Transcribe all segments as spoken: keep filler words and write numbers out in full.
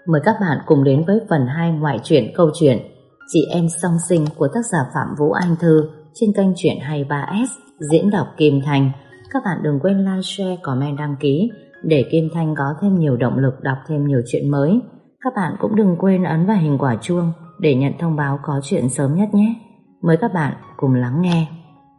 Mời các bạn cùng đến với phần hai ngoại truyện câu chuyện Chị Em Song Sinh của tác giả Phạm Vũ Anh Thư trên kênh Truyện hai mươi ba S, diễn đọc Kim Thanh. Các bạn đừng quên like, share, comment, đăng ký để Kim Thanh có thêm nhiều động lực đọc thêm nhiều chuyện mới. Các bạn cũng đừng quên ấn vào hình quả chuông để nhận thông báo có chuyện sớm nhất nhé. Mời các bạn cùng lắng nghe.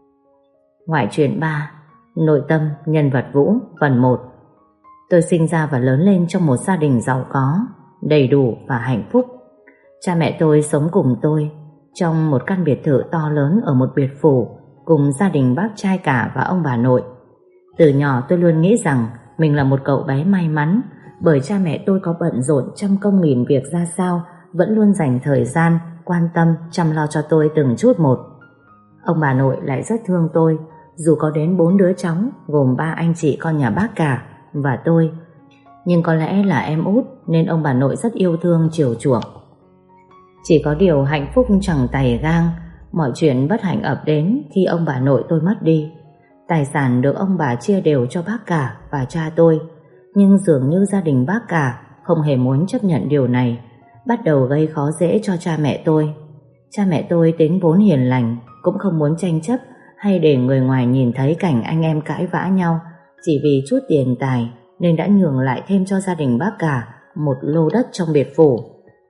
Ngoại truyện ba, Nội tâm nhân vật Vũ, phần một. Tôi sinh ra và lớn lên trong một gia đình giàu có, đầy đủ và hạnh phúc. Cha mẹ tôi sống cùng tôi trong một căn biệt thự to lớn ở một biệt phủ cùng gia đình bác trai cả và ông bà nội. Từ nhỏ tôi luôn nghĩ rằng mình là một cậu bé may mắn, bởi cha mẹ tôi có bận rộn trăm công nghìn việc ra sao vẫn luôn dành thời gian quan tâm chăm lo cho tôi từng chút một. Ông bà nội lại rất thương tôi, dù có đến bốn đứa cháu gồm ba anh chị con nhà bác cả và tôi, nhưng có lẽ là em út nên ông bà nội rất yêu thương chiều chuộng. Chỉ có điều hạnh phúc chẳng tày gang, mọi chuyện bất hạnh ập đến khi ông bà nội tôi mất đi. Tài sản được ông bà chia đều cho bác cả và cha tôi, nhưng dường như gia đình bác cả không hề muốn chấp nhận điều này, bắt đầu gây khó dễ cho cha mẹ tôi. Cha mẹ tôi tính vốn hiền lành, cũng không muốn tranh chấp hay để người ngoài nhìn thấy cảnh anh em cãi vã nhau chỉ vì chút tiền tài, nên đã nhường lại thêm cho gia đình bác cả một lô đất trong biệt phủ.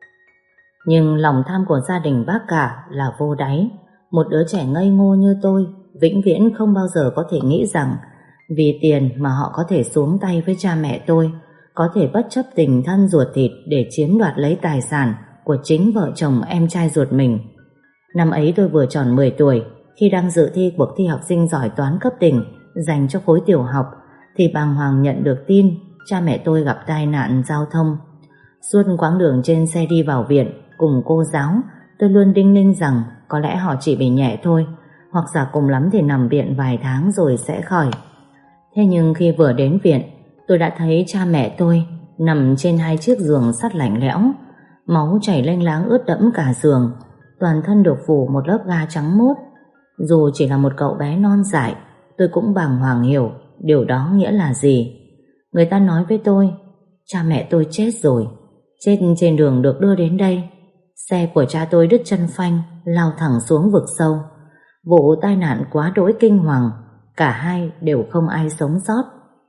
Nhưng lòng tham của gia đình bác cả là vô đáy. Một đứa trẻ ngây ngô như tôi vĩnh viễn không bao giờ có thể nghĩ rằng vì tiền mà họ có thể xuống tay với cha mẹ tôi, có thể bất chấp tình thân ruột thịt để chiếm đoạt lấy tài sản của chính vợ chồng em trai ruột mình. Năm ấy tôi vừa tròn mười tuổi, khi đang dự thi cuộc thi học sinh giỏi toán cấp tỉnh dành cho khối tiểu học, thì bàng hoàng nhận được tin cha mẹ tôi gặp tai nạn giao thông. Suốt quãng đường trên xe đi vào viện cùng cô giáo, tôi luôn đinh ninh rằng có lẽ họ chỉ bị nhẹ thôi, hoặc giả cùng lắm thì nằm viện vài tháng rồi sẽ khỏi. Thế nhưng khi vừa đến viện, tôi đã thấy cha mẹ tôi nằm trên hai chiếc giường sắt lạnh lẽo, máu chảy lênh láng ướt đẫm cả giường, toàn thân được phủ một lớp ga trắng muốt. Dù chỉ là một cậu bé non dại, tôi cũng bàng hoàng hiểu điều đó nghĩa là gì. Người ta nói với tôi, cha mẹ tôi chết rồi, chết trên đường được đưa đến đây. Xe của cha tôi đứt chân phanh, lao thẳng xuống vực sâu. Vụ tai nạn quá đỗi kinh hoàng, cả hai đều không ai sống sót.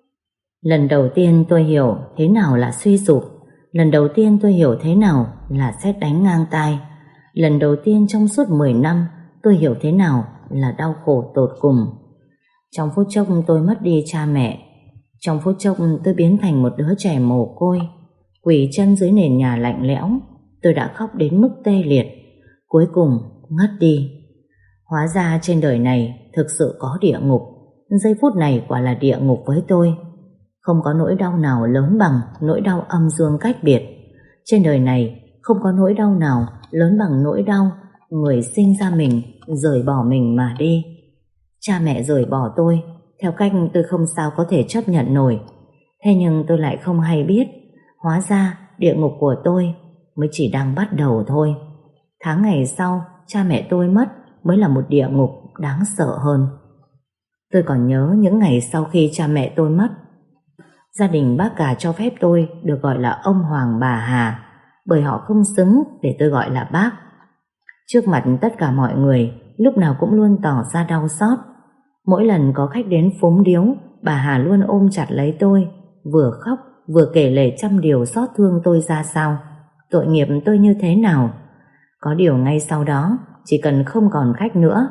Lần đầu tiên tôi hiểu thế nào là suy sụp. Lần đầu tiên tôi hiểu thế nào là sét đánh ngang tai. Lần đầu tiên trong suốt mười năm tôi hiểu thế nào là đau khổ tột cùng. Trong phút chốc tôi mất đi cha mẹ. Trong phút chốc tôi biến thành một đứa trẻ mồ côi, quỳ chân dưới nền nhà lạnh lẽo. Tôi đã khóc đến mức tê liệt, cuối cùng ngất đi. Hóa ra trên đời này thực sự có địa ngục. Giây phút này quả là địa ngục với tôi. Không có nỗi đau nào lớn bằng nỗi đau âm dương cách biệt. Trên đời này không có nỗi đau nào lớn bằng nỗi đau người sinh ra mình rời bỏ mình mà đi. Cha mẹ rời bỏ tôi theo cách tôi không sao có thể chấp nhận nổi. Thế nhưng tôi lại không hay biết, hóa ra địa ngục của tôi mới chỉ đang bắt đầu thôi. Tháng ngày sau cha mẹ tôi mất mới là một địa ngục đáng sợ hơn. Tôi còn nhớ những ngày sau khi cha mẹ tôi mất, gia đình bác cả cho phép tôi được gọi là ông Hoàng bà Hà, bởi họ không xứng để tôi gọi là bác. Trước mặt tất cả mọi người, lúc nào cũng luôn tỏ ra đau xót. Mỗi lần có khách đến phúng điếu, bà Hà luôn ôm chặt lấy tôi, vừa khóc vừa kể lể trăm điều xót thương tôi ra sao, tội nghiệp tôi như thế nào. Có điều ngay sau đó, chỉ cần không còn khách nữa,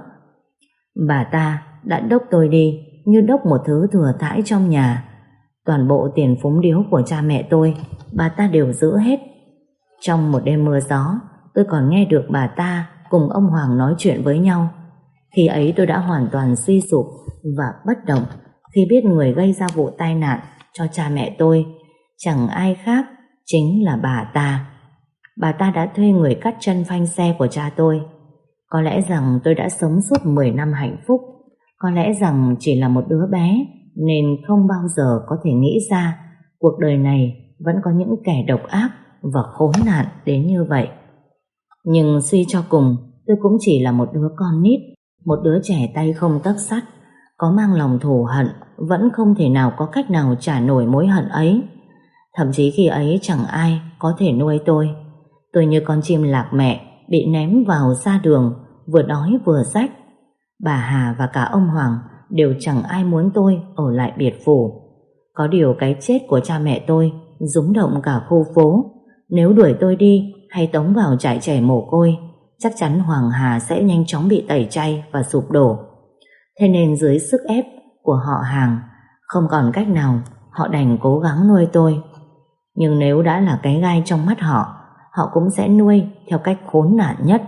bà ta đã đốc tôi đi như đốc một thứ thừa thãi trong nhà. Toàn bộ tiền phúng điếu của cha mẹ tôi, bà ta đều giữ hết. Trong một đêm mưa gió, tôi còn nghe được bà ta cùng ông Hoàng nói chuyện với nhau. Khi ấy tôi đã hoàn toàn suy sụp và bất động khi biết người gây ra vụ tai nạn cho cha mẹ tôi chẳng ai khác chính là bà ta. Bà ta đã thuê người cắt chân phanh xe của cha tôi. Có lẽ rằng tôi đã sống suốt mười năm hạnh phúc. Có lẽ rằng chỉ là một đứa bé nên không bao giờ có thể nghĩ ra cuộc đời này vẫn có những kẻ độc ác và khốn nạn đến như vậy. Nhưng suy cho cùng, tôi cũng chỉ là một đứa con nít, một đứa trẻ tay không tấc sắt, có mang lòng thù hận, vẫn không thể nào có cách nào trả nổi mối hận ấy. Thậm chí khi ấy chẳng ai có thể nuôi tôi. Tôi như con chim lạc mẹ bị ném vào ra đường, vừa đói vừa rách. Bà Hà và cả ông Hoàng đều chẳng ai muốn tôi ở lại biệt phủ. Có điều cái chết của cha mẹ tôi rúng động cả khu phố. Nếu đuổi tôi đi hay tống vào trại trẻ mồ côi, chắc chắn Hoàng Hà sẽ nhanh chóng bị tẩy chay và sụp đổ. Thế nên dưới sức ép của họ hàng, không còn cách nào, họ đành cố gắng nuôi tôi. Nhưng nếu đã là cái gai trong mắt họ, họ cũng sẽ nuôi theo cách khốn nạn nhất.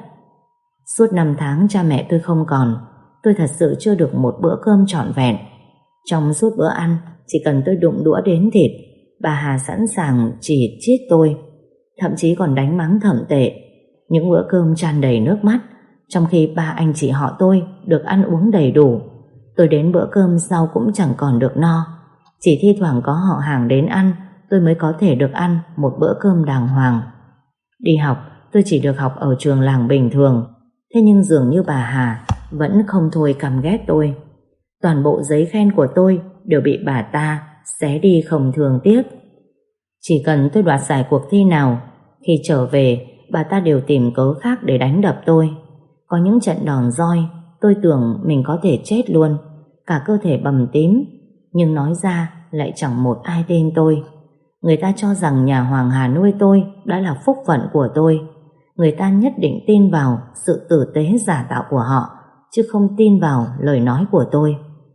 Suốt năm tháng cha mẹ tôi không còn, tôi thật sự chưa được một bữa cơm trọn vẹn. Trong suốt bữa ăn, chỉ cần tôi đụng đũa đến thịt, bà Hà sẵn sàng chỉ chiết tôi, thậm chí còn đánh mắng thậm tệ. Những bữa cơm tràn đầy nước mắt, trong khi ba anh chị họ tôi được ăn uống đầy đủ. Tôi đến bữa cơm sau cũng chẳng còn được no. Chỉ thi thoảng có họ hàng đến ăn, tôi mới có thể được ăn một bữa cơm đàng hoàng. Đi học, tôi chỉ được học ở trường làng bình thường. Thế nhưng dường như bà Hà vẫn không thôi căm ghét tôi. Toàn bộ giấy khen của tôi đều bị bà ta xé đi không thương tiếc. Chỉ cần tôi đoạt giải cuộc thi nào, khi trở về bà ta đều tìm cớ khác để đánh đập tôi. Có những trận đòn roi tôi tưởng mình có thể chết luôn, cả cơ thể bầm tím, nhưng nói ra lại chẳng một ai tin tôi. Người ta cho rằng nhà Hoàng Hà nuôi tôi đã là phúc phận của tôi. Người ta nhất định tin vào sự tử tế giả tạo của họ, chứ không tin vào lời nói của tôi.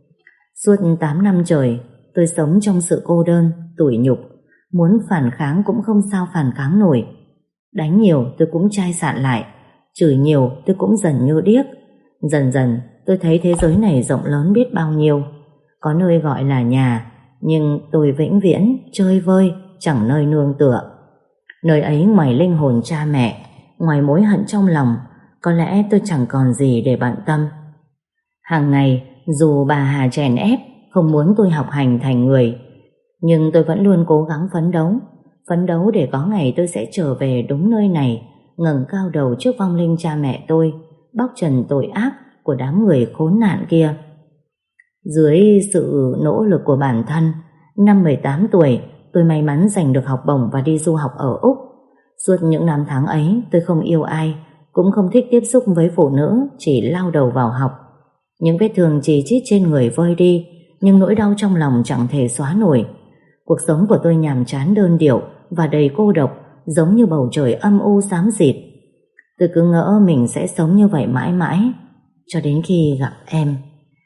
Suốt tám năm trời, tôi sống trong sự cô đơn, tủi nhục. Muốn phản kháng cũng không sao phản kháng nổi. Đánh nhiều tôi cũng chai sạn lại, chửi nhiều tôi cũng dần như điếc. Dần dần tôi thấy thế giới này rộng lớn biết bao nhiêu. Có nơi gọi là nhà, nhưng tôi vĩnh viễn chơi vơi, chẳng nơi nương tựa. Nơi ấy ngoài linh hồn cha mẹ, ngoài mối hận trong lòng, có lẽ tôi chẳng còn gì để bận tâm. Hàng ngày, dù bà Hà chèn ép, không muốn tôi học hành thành người, nhưng tôi vẫn luôn cố gắng phấn đấu. Phấn đấu để có ngày tôi sẽ trở về đúng nơi này, ngẩng cao đầu trước vong linh cha mẹ tôi, bóc trần tội ác của đám người khốn nạn kia. Dưới sự nỗ lực của bản thân, năm mười tám tuổi, tôi may mắn giành được học bổng và đi du học ở Úc. Suốt những năm tháng ấy, tôi không yêu ai, cũng không thích tiếp xúc với phụ nữ, chỉ lao đầu vào học. Những vết thương chì chít trên người vơi đi, nhưng nỗi đau trong lòng chẳng thể xóa nổi. Cuộc sống của tôi nhàm chán đơn điệu và đầy cô độc, giống như bầu trời âm u xám xịt. Tôi cứ ngỡ mình sẽ sống như vậy mãi mãi, cho đến khi gặp em.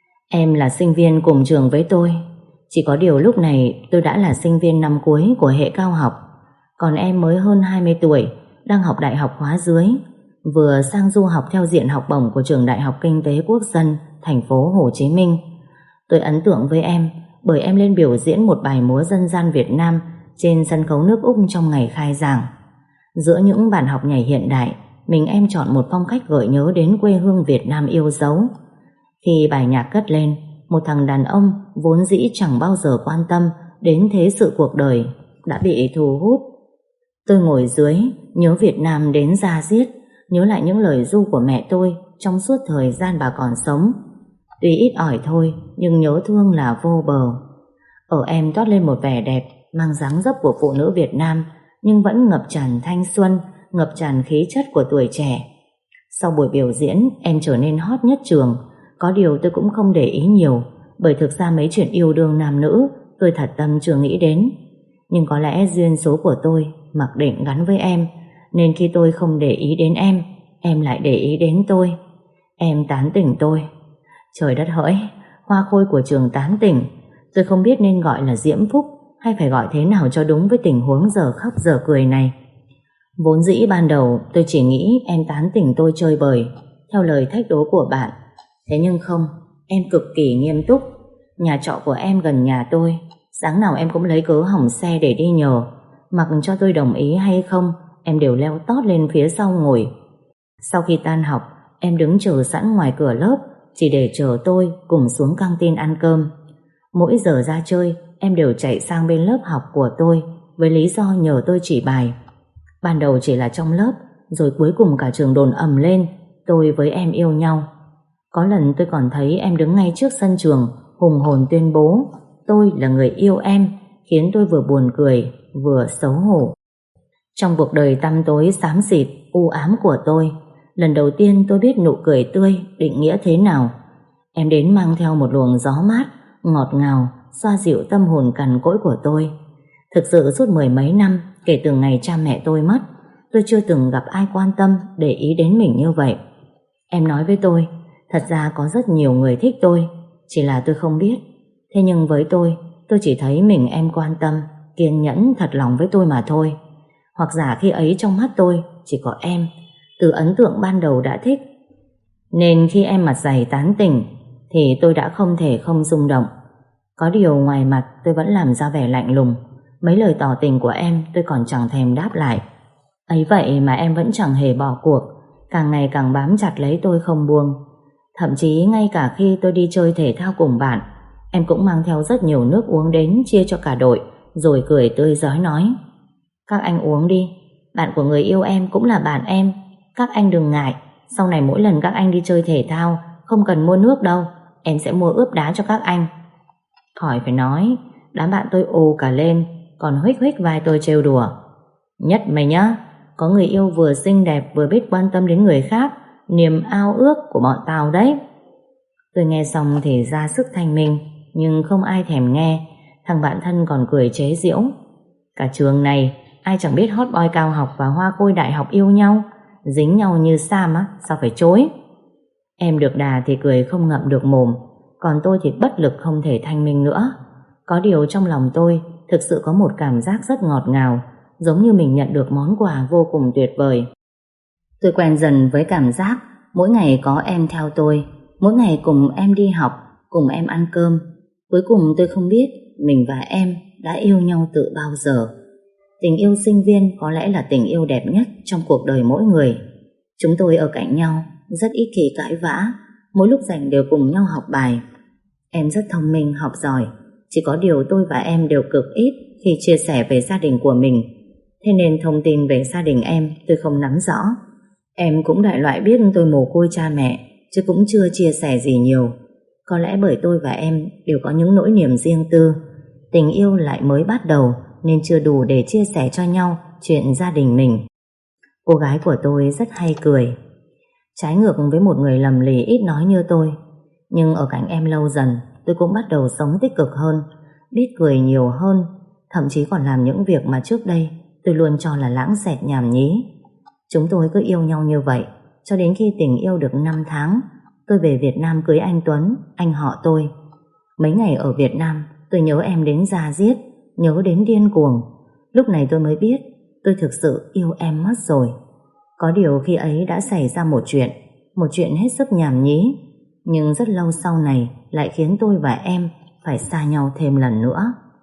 Em là sinh viên cùng trường với tôi. Chỉ có điều lúc này tôi đã là sinh viên năm cuối của hệ cao học, còn em mới hơn hai mươi tuổi, đang học đại học khóa dưới, vừa sang du học theo diện học bổng của trường Đại học Kinh tế Quốc dân thành phố Hồ Chí Minh. Tôi ấn tượng với em bởi em lên biểu diễn một bài múa dân gian Việt Nam trên sân khấu nước Úc trong ngày khai giảng. Giữa những bản học nhảy hiện đại, mình em chọn một phong cách gợi nhớ đến quê hương Việt Nam yêu dấu. Khi bài nhạc cất lên, một thằng đàn ông vốn dĩ chẳng bao giờ quan tâm đến thế sự cuộc đời đã bị thu hút. Tôi ngồi dưới, nhớ Việt Nam đến da diết, nhớ lại những lời ru của mẹ tôi trong suốt thời gian bà còn sống. Tuy ít ỏi thôi, nhưng nhớ thương là vô bờ. Ở em toát lên một vẻ đẹp, mang dáng dấp của phụ nữ Việt Nam, nhưng vẫn ngập tràn thanh xuân, ngập tràn khí chất của tuổi trẻ. Sau buổi biểu diễn, em trở nên hot nhất trường. Có điều tôi cũng không để ý nhiều, bởi thực ra mấy chuyện yêu đương nam nữ tôi thật tâm chưa nghĩ đến. Nhưng có lẽ duyên số của tôi mặc định gắn với em, nên khi tôi không để ý đến em, em lại để ý đến tôi. Em tán tỉnh tôi. Trời đất hỡi, hoa khôi của trường tán tỉnh. Tôi không biết nên gọi là diễm phúc hay phải gọi thế nào cho đúng với tình huống giờ khóc giờ cười này. Vốn dĩ ban đầu tôi chỉ nghĩ em tán tỉnh tôi chơi bời, theo lời thách đố của bạn. Thế nhưng không, em cực kỳ nghiêm túc. Nhà trọ của em gần nhà tôi, sáng nào em cũng lấy cớ hỏng xe để đi nhờ. Mặc cho tôi đồng ý hay không, em đều leo tót lên phía sau ngồi. Sau khi tan học, em đứng chờ sẵn ngoài cửa lớp, chỉ để chờ tôi cùng xuống căng tin ăn cơm. Mỗi giờ ra chơi, em đều chạy sang bên lớp học của tôi với lý do nhờ tôi chỉ bài. Ban đầu chỉ là trong lớp, rồi cuối cùng cả trường đồn ầm lên tôi với em yêu nhau. Có lần tôi còn thấy em đứng ngay trước sân trường hùng hồn tuyên bố tôi là người yêu em, khiến tôi vừa buồn cười vừa xấu hổ. Trong cuộc đời tăm tối xám xịt, u ám của tôi, lần đầu tiên tôi biết nụ cười tươi định nghĩa thế nào. Em đến mang theo một luồng gió mát, ngọt ngào, xoa dịu tâm hồn cằn cỗi của tôi. Thực sự suốt mười mấy năm kể từ ngày cha mẹ tôi mất, tôi chưa từng gặp ai quan tâm, để ý đến mình như vậy. Em nói với tôi, thật ra có rất nhiều người thích tôi, chỉ là tôi không biết. Thế nhưng với tôi, tôi chỉ thấy mình em quan tâm, kiên nhẫn, thật lòng với tôi mà thôi. Hoặc giả khi ấy trong mắt tôi chỉ có em, từ ấn tượng ban đầu đã thích. Nên khi em mặt dày tán tỉnh thì tôi đã không thể không rung động. Có điều ngoài mặt tôi vẫn làm ra vẻ lạnh lùng. Mấy lời tỏ tình của em tôi còn chẳng thèm đáp lại. Ấy vậy mà em vẫn chẳng hề bỏ cuộc, càng ngày càng bám chặt lấy tôi không buông. Thậm chí ngay cả khi tôi đi chơi thể thao cùng bạn, em cũng mang theo rất nhiều nước uống đến chia cho cả đội, rồi cười tươi rói nói: các anh uống đi, bạn của người yêu em cũng là bạn em, các anh đừng ngại. Sau này mỗi lần các anh đi chơi thể thao không cần mua nước đâu, em sẽ mua ướp đá cho các anh. Khỏi phải nói, đám bạn tôi ồ cả lên, còn huých huých vai tôi trêu đùa: nhất mày nhá, có người yêu vừa xinh đẹp vừa biết quan tâm đến người khác, niềm ao ước của bọn tao đấy. Tôi nghe xong thì ra sức thanh minh, nhưng không ai thèm nghe. Thằng bạn thân còn cười chế giễu: cả trường này ai chẳng biết hot boy cao học và hoa khôi đại học yêu nhau, dính nhau như Sam á, sao phải chối. Em được đà thì cười không ngậm được mồm, còn tôi thì bất lực không thể thanh minh nữa. Có điều trong lòng tôi thực sự có một cảm giác rất ngọt ngào, giống như mình nhận được món quà vô cùng tuyệt vời. Tôi quen dần với cảm giác mỗi ngày có em theo tôi, mỗi ngày cùng em đi học, cùng em ăn cơm. Cuối cùng tôi không biết mình và em đã yêu nhau từ bao giờ. Tình yêu sinh viên có lẽ là tình yêu đẹp nhất trong cuộc đời mỗi người. Chúng tôi ở cạnh nhau, rất ít khi cãi vã, mỗi lúc rảnh đều cùng nhau học bài. Em rất thông minh, học giỏi, chỉ có điều tôi và em đều cực ít khi chia sẻ về gia đình của mình. Thế nên thông tin về gia đình em tôi không nắm rõ. Em cũng đại loại biết tôi mồ côi cha mẹ, chứ cũng chưa chia sẻ gì nhiều. Có lẽ bởi tôi và em đều có những nỗi niềm riêng tư, tình yêu lại mới bắt đầu nên chưa đủ để chia sẻ cho nhau chuyện gia đình mình. Cô gái của tôi rất hay cười, trái ngược với một người lầm lì ít nói như tôi. Nhưng ở cạnh em lâu dần, tôi cũng bắt đầu sống tích cực hơn, biết cười nhiều hơn, thậm chí còn làm những việc mà trước đây tôi luôn cho là lãng xẹt nhảm nhí. Chúng tôi cứ yêu nhau như vậy cho đến khi tình yêu được năm tháng, tôi về Việt Nam cưới anh Tuấn, anh họ tôi. Mấy ngày ở Việt Nam tôi nhớ em đến da diết, nhớ đến điên cuồng. Lúc này tôi mới biết tôi thực sự yêu em mất rồi. Có điều khi ấy đã xảy ra một chuyện, một chuyện hết sức nhảm nhí, nhưng rất lâu sau này lại khiến tôi và em phải xa nhau thêm lần nữa.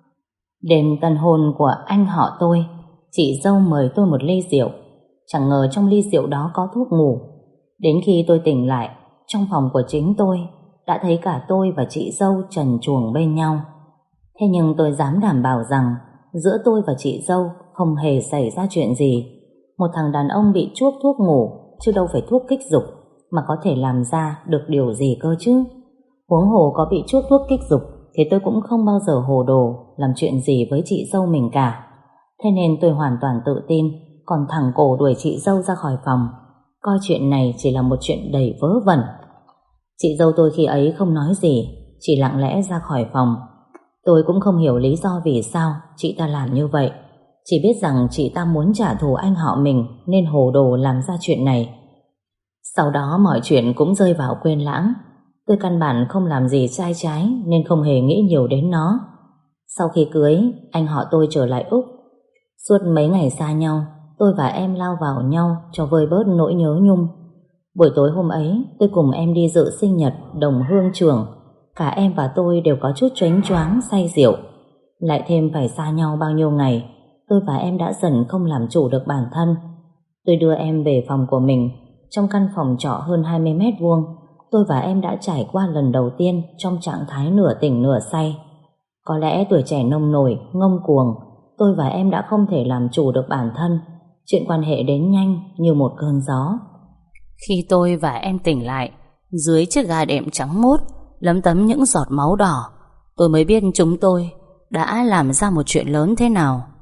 Đêm tân hôn của anh họ tôi, chị dâu mời tôi một ly rượu. Chẳng ngờ trong ly rượu đó có thuốc ngủ. Đến khi tôi tỉnh lại, trong phòng của chính tôi đã thấy cả tôi và chị dâu trần truồng bên nhau. Thế nhưng tôi dám đảm bảo rằng giữa tôi và chị dâu không hề xảy ra chuyện gì. Một thằng đàn ông bị chuốc thuốc ngủ, chứ đâu phải thuốc kích dục, mà có thể làm ra được điều gì cơ chứ. Huống hồ có bị chuốc thuốc kích dục thì tôi cũng không bao giờ hồ đồ làm chuyện gì với chị dâu mình cả. Thế nên tôi hoàn toàn tự tin, còn thẳng cổ đuổi chị dâu ra khỏi phòng, coi chuyện này chỉ là một chuyện đầy vớ vẩn. Chị dâu tôi khi ấy không nói gì, chỉ lặng lẽ ra khỏi phòng. Tôi cũng không hiểu lý do vì sao chị ta làm như vậy, chỉ biết rằng chị ta muốn trả thù anh họ mình nên hồ đồ làm ra chuyện này. Sau đó mọi chuyện cũng rơi vào quên lãng. Tôi căn bản không làm gì sai trái nên không hề nghĩ nhiều đến nó. Sau khi cưới, anh họ tôi trở lại Úc. Suốt mấy ngày xa nhau, tôi và em lao vào nhau cho vơi bớt nỗi nhớ nhung. Buổi tối hôm ấy, tôi cùng em đi dự sinh nhật đồng hương trưởng. Cả em và tôi đều có chút choáng choáng say rượu. Lại thêm phải xa nhau bao nhiêu ngày, tôi và em đã dần không làm chủ được bản thân. Tôi đưa em về phòng của mình. Trong căn phòng trọ hơn hai mươi mét vuông, tôi và em đã trải qua lần đầu tiên trong trạng thái nửa tỉnh nửa say. Có lẽ tuổi trẻ nông nổi, ngông cuồng, tôi và em đã không thể làm chủ được bản thân. Chuyện quan hệ đến nhanh như một cơn gió. Khi tôi và em tỉnh lại, dưới chiếc ga đệm trắng muốt lấm tấm những giọt máu đỏ, tôi mới biết chúng tôi đã làm ra một chuyện lớn thế nào.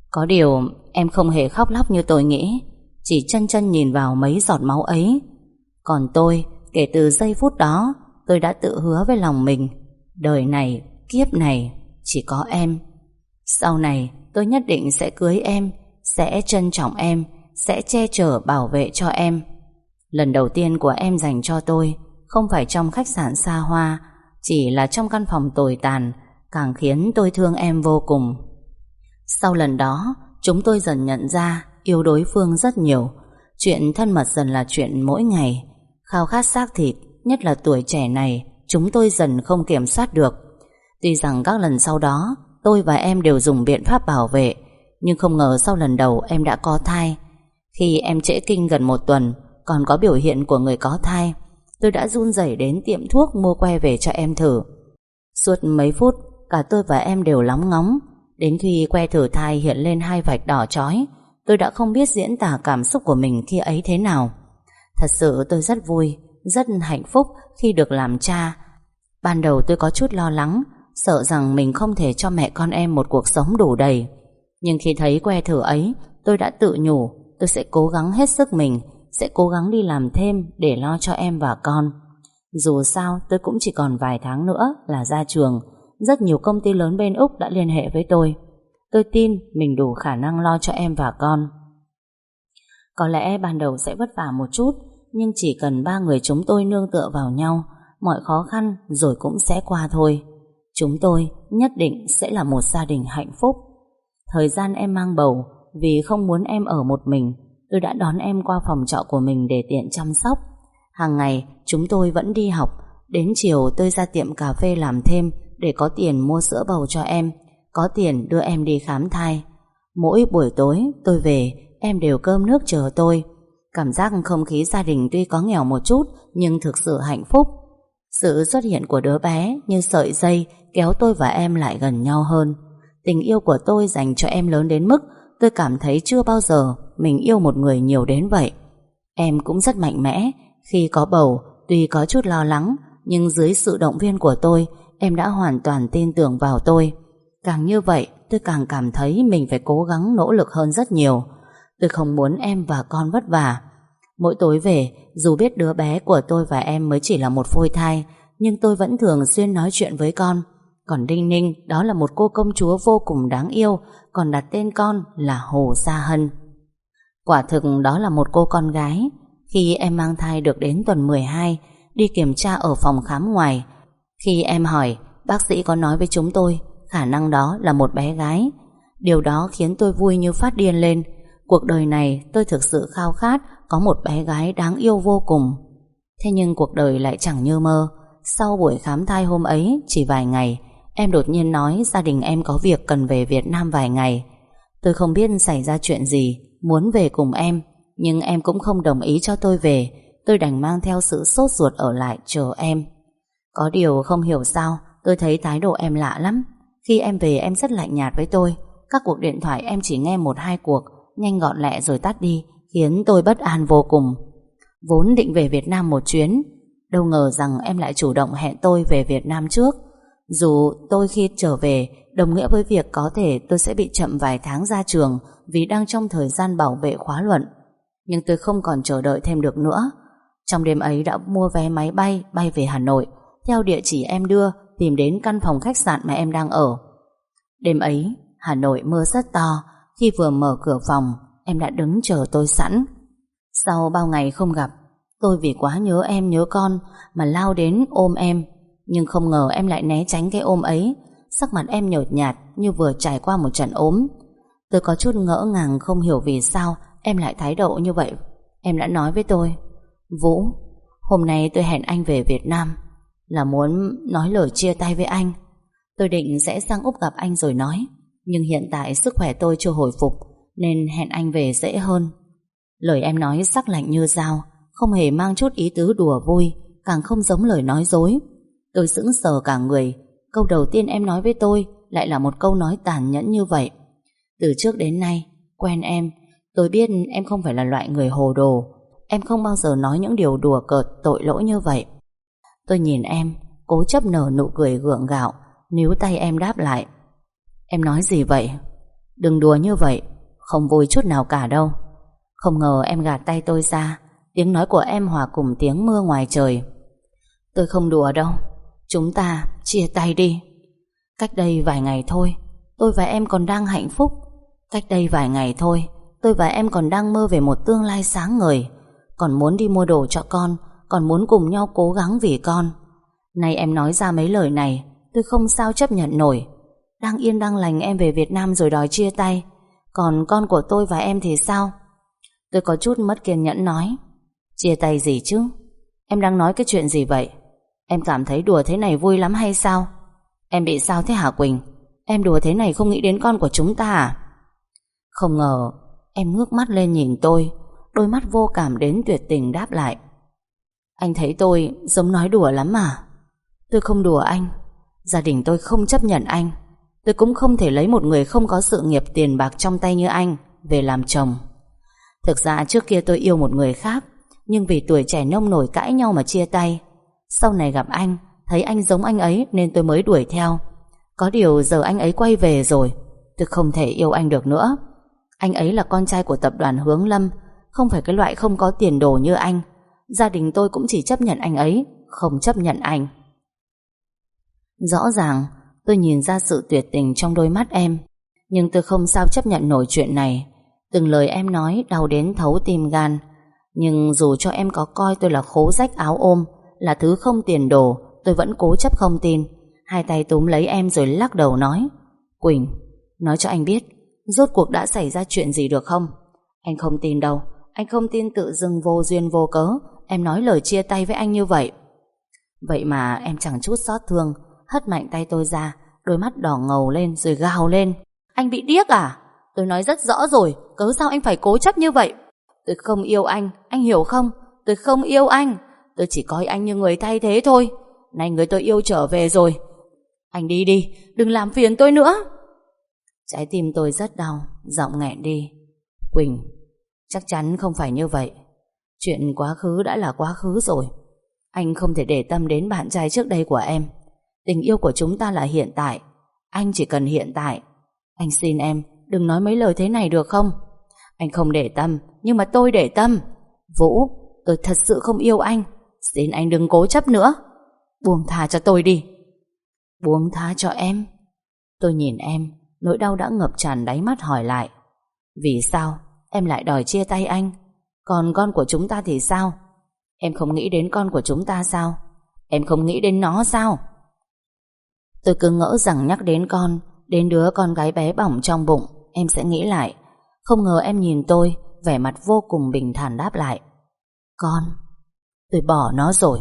Có điều em không hề khóc lóc như tôi nghĩ, chỉ chân chân nhìn vào mấy giọt máu ấy. Còn tôi, kể từ giây phút đó, tôi đã tự hứa với lòng mình, đời này, kiếp này, chỉ có em. Sau này tôi nhất định sẽ cưới em, sẽ trân trọng em, sẽ che chở bảo vệ cho em. Lần đầu tiên của em dành cho tôi không phải trong khách sạn xa hoa, chỉ là trong căn phòng tồi tàn, càng khiến tôi thương em vô cùng. Sau lần đó, chúng tôi dần nhận ra yêu đối phương rất nhiều. Chuyện thân mật dần là chuyện mỗi ngày. Khao khát xác thịt, nhất là tuổi trẻ này, chúng tôi dần không kiểm soát được. Tuy rằng các lần sau đó tôi và em đều dùng biện pháp bảo vệ, nhưng không ngờ sau lần đầu em đã có thai. Khi em trễ kinh gần một tuần, còn có biểu hiện của người có thai, tôi đã run rẩy đến tiệm thuốc mua que về cho em thử. Suốt mấy phút, cả tôi và em đều lóng ngóng. Đến khi que thử thai hiện lên hai vạch đỏ chói, tôi đã không biết diễn tả cảm xúc của mình khi ấy thế nào. Thật sự tôi rất vui, rất hạnh phúc khi được làm cha. Ban đầu tôi có chút lo lắng, sợ rằng mình không thể cho mẹ con em một cuộc sống đủ đầy. Nhưng khi thấy que thử ấy, tôi đã tự nhủ tôi sẽ cố gắng hết sức mình, sẽ cố gắng đi làm thêm để lo cho em và con. Dù sao tôi cũng chỉ còn vài tháng nữa là ra trường. Rất nhiều công ty lớn bên Úc đã liên hệ với tôi. Tôi tin mình đủ khả năng lo cho em và con. Có lẽ ban đầu sẽ vất vả một chút, nhưng chỉ cần ba người chúng tôi nương tựa vào nhau, mọi khó khăn rồi cũng sẽ qua thôi. Chúng tôi nhất định sẽ là một gia đình hạnh phúc. Thời gian em mang bầu, vì không muốn em ở một mình, tôi đã đón em qua phòng trọ của mình để tiện chăm sóc. Hàng ngày chúng tôi vẫn đi học. Đến chiều tôi ra tiệm cà phê làm thêm để có tiền mua sữa bầu cho em, có tiền đưa em đi khám thai. Mỗi buổi tối tôi về, em đều cơm nước chờ tôi. Cảm giác không khí gia đình tuy có nghèo một chút, nhưng thực sự hạnh phúc. Sự xuất hiện của đứa bé như sợi dây kéo tôi và em lại gần nhau hơn. Tình yêu của tôi dành cho em lớn đến mức tôi cảm thấy chưa bao giờ mình yêu một người nhiều đến vậy. Em cũng rất mạnh mẽ. Khi có bầu, tuy có chút lo lắng, nhưng dưới sự động viên của tôi, em đã hoàn toàn tin tưởng vào tôi. Càng như vậy, tôi càng cảm thấy mình phải cố gắng nỗ lực hơn rất nhiều. Tôi không muốn em và con vất vả. Mỗi tối về, dù biết đứa bé của tôi và em mới chỉ là một phôi thai, nhưng tôi vẫn thường xuyên nói chuyện với con. Còn Đinh Ninh, đó là một cô công chúa vô cùng đáng yêu, còn đặt tên con là Hồ Sa Hân. Quả thực đó là một cô con gái. Khi em mang thai được đến tuần mười hai, đi kiểm tra ở phòng khám ngoài, khi em hỏi, bác sĩ có nói với chúng tôi khả năng đó là một bé gái. Điều đó khiến tôi vui như phát điên lên. Cuộc đời này tôi thực sự khao khát có một bé gái đáng yêu vô cùng. Thế nhưng cuộc đời lại chẳng như mơ. Sau buổi khám thai hôm ấy, chỉ vài ngày, em đột nhiên nói gia đình em có việc cần về Việt Nam vài ngày. Tôi không biết xảy ra chuyện gì, muốn về cùng em, nhưng em cũng không đồng ý cho tôi về. Tôi đành mang theo sự sốt ruột ở lại chờ em. Có điều không hiểu sao tôi thấy thái độ em lạ lắm. Khi em về em rất lạnh nhạt với tôi. Các cuộc điện thoại em chỉ nghe một hai cuộc, nhanh gọn lẹ rồi tắt đi, khiến tôi bất an vô cùng. Vốn định về Việt Nam một chuyến, đâu ngờ rằng em lại chủ động hẹn tôi về Việt Nam trước. Dù tôi khi trở về đồng nghĩa với việc có thể tôi sẽ bị chậm vài tháng ra trường vì đang trong thời gian bảo vệ khóa luận, nhưng tôi không còn chờ đợi thêm được nữa. Trong đêm ấy đã mua vé máy bay bay về Hà Nội, theo địa chỉ em đưa, tìm đến căn phòng khách sạn mà em đang ở. Đêm ấy Hà Nội mưa rất to. Khi vừa mở cửa phòng, em đã đứng chờ tôi sẵn. Sau bao ngày không gặp, tôi vì quá nhớ em nhớ con mà lao đến ôm em. Nhưng không ngờ em lại né tránh cái ôm ấy. Sắc mặt em nhợt nhạt như vừa trải qua một trận ốm. Tôi có chút ngỡ ngàng không hiểu vì sao em lại thái độ như vậy. Em đã nói với tôi, Vũ, hôm nay tôi hẹn anh về Việt Nam là muốn nói lời chia tay với anh. Tôi định sẽ sang Úc gặp anh rồi nói, nhưng hiện tại sức khỏe tôi chưa hồi phục, nên hẹn anh về dễ hơn. Lời em nói sắc lạnh như dao, không hề mang chút ý tứ đùa vui, càng không giống lời nói dối. Tôi sững sờ cả người. Câu đầu tiên em nói với tôi lại là một câu nói tàn nhẫn như vậy. Từ trước đến nay quen em, tôi biết em không phải là loại người hồ đồ. Em không bao giờ nói những điều đùa cợt tội lỗi như vậy. Tôi nhìn em, cố chấp nở nụ cười gượng gạo, níu tay em đáp lại. Em nói gì vậy? Đừng đùa như vậy, không vui chút nào cả đâu. Không ngờ em gạt tay tôi ra. Tiếng nói của em hòa cùng tiếng mưa ngoài trời. Tôi không đùa đâu. Chúng ta chia tay đi. Cách đây vài ngày thôi, tôi và em còn đang hạnh phúc. Cách đây vài ngày thôi, tôi và em còn đang mơ về một tương lai sáng ngời, còn muốn đi mua đồ cho con, còn muốn cùng nhau cố gắng vì con. Nay em nói ra mấy lời này, tôi không sao chấp nhận nổi. Đang yên đang lành em về Việt Nam rồi đòi chia tay. Còn con của tôi và em thì sao? Tôi có chút mất kiên nhẫn nói. Chia tay gì chứ? Em đang nói cái chuyện gì vậy? Em cảm thấy đùa thế này vui lắm hay sao? Em bị sao thế hả Quỳnh? Em đùa thế này không nghĩ đến con của chúng ta à? Không ngờ em ngước mắt lên nhìn tôi, đôi mắt vô cảm đến tuyệt tình đáp lại. Anh thấy tôi giống nói đùa lắm mà. Tôi không đùa anh. Gia đình tôi không chấp nhận anh. Tôi cũng không thể lấy một người không có sự nghiệp tiền bạc trong tay như anh về làm chồng. Thực ra trước kia tôi yêu một người khác, nhưng vì tuổi trẻ nông nổi cãi nhau mà chia tay. Sau này gặp anh, thấy anh giống anh ấy nên tôi mới đuổi theo. Có điều giờ anh ấy quay về rồi, tôi không thể yêu anh được nữa. Anh ấy là con trai của tập đoàn Hướng Lâm, không phải cái loại không có tiền đồ như anh. Gia đình tôi cũng chỉ chấp nhận anh ấy, không chấp nhận anh. Rõ ràng tôi nhìn ra sự tuyệt tình trong đôi mắt em, nhưng tôi không sao chấp nhận nổi chuyện này. Từng lời em nói đau đến thấu tim gan. Nhưng dù cho em có coi tôi là khố rách áo ôm, là thứ không tiền đồ, tôi vẫn cố chấp không tin. Hai tay túm lấy em rồi lắc đầu nói. Quỳnh, nói cho anh biết rốt cuộc đã xảy ra chuyện gì được không? Anh không tin đâu. Anh không tin tự dưng vô duyên vô cớ em nói lời chia tay với anh như vậy. Vậy mà em chẳng chút xót thương, hất mạnh tay tôi ra, đôi mắt đỏ ngầu lên rồi gào lên. Anh bị điếc à? Tôi nói rất rõ rồi, cớ sao anh phải cố chấp như vậy? Tôi không yêu anh, anh hiểu không? Tôi không yêu anh. Tôi chỉ coi anh như người thay thế thôi. Này người tôi yêu trở về rồi. Anh đi đi, đừng làm phiền tôi nữa. Trái tim tôi rất đau, giọng nghẹn đi. Quỳnh, chắc chắn không phải như vậy. Chuyện quá khứ đã là quá khứ rồi. Anh không thể để tâm đến bạn trai trước đây của em. Tình yêu của chúng ta là hiện tại. Anh chỉ cần hiện tại. Anh xin em, đừng nói mấy lời thế này được không? Anh không để tâm, nhưng mà tôi để tâm. Vũ, tôi thật sự không yêu anh. Xin anh đừng cố chấp nữa. Buông tha cho tôi đi. Buông tha cho em? Tôi nhìn em, nỗi đau đã ngập tràn đáy mắt hỏi lại. Vì sao em lại đòi chia tay anh? Còn con của chúng ta thì sao? Em không nghĩ đến con của chúng ta sao? Em không nghĩ đến nó sao? Tôi cứ ngỡ rằng nhắc đến con, đến đứa con gái bé bỏng trong bụng, em sẽ nghĩ lại. Không ngờ em nhìn tôi, vẻ mặt vô cùng bình thản đáp lại. Con, tôi bỏ nó rồi.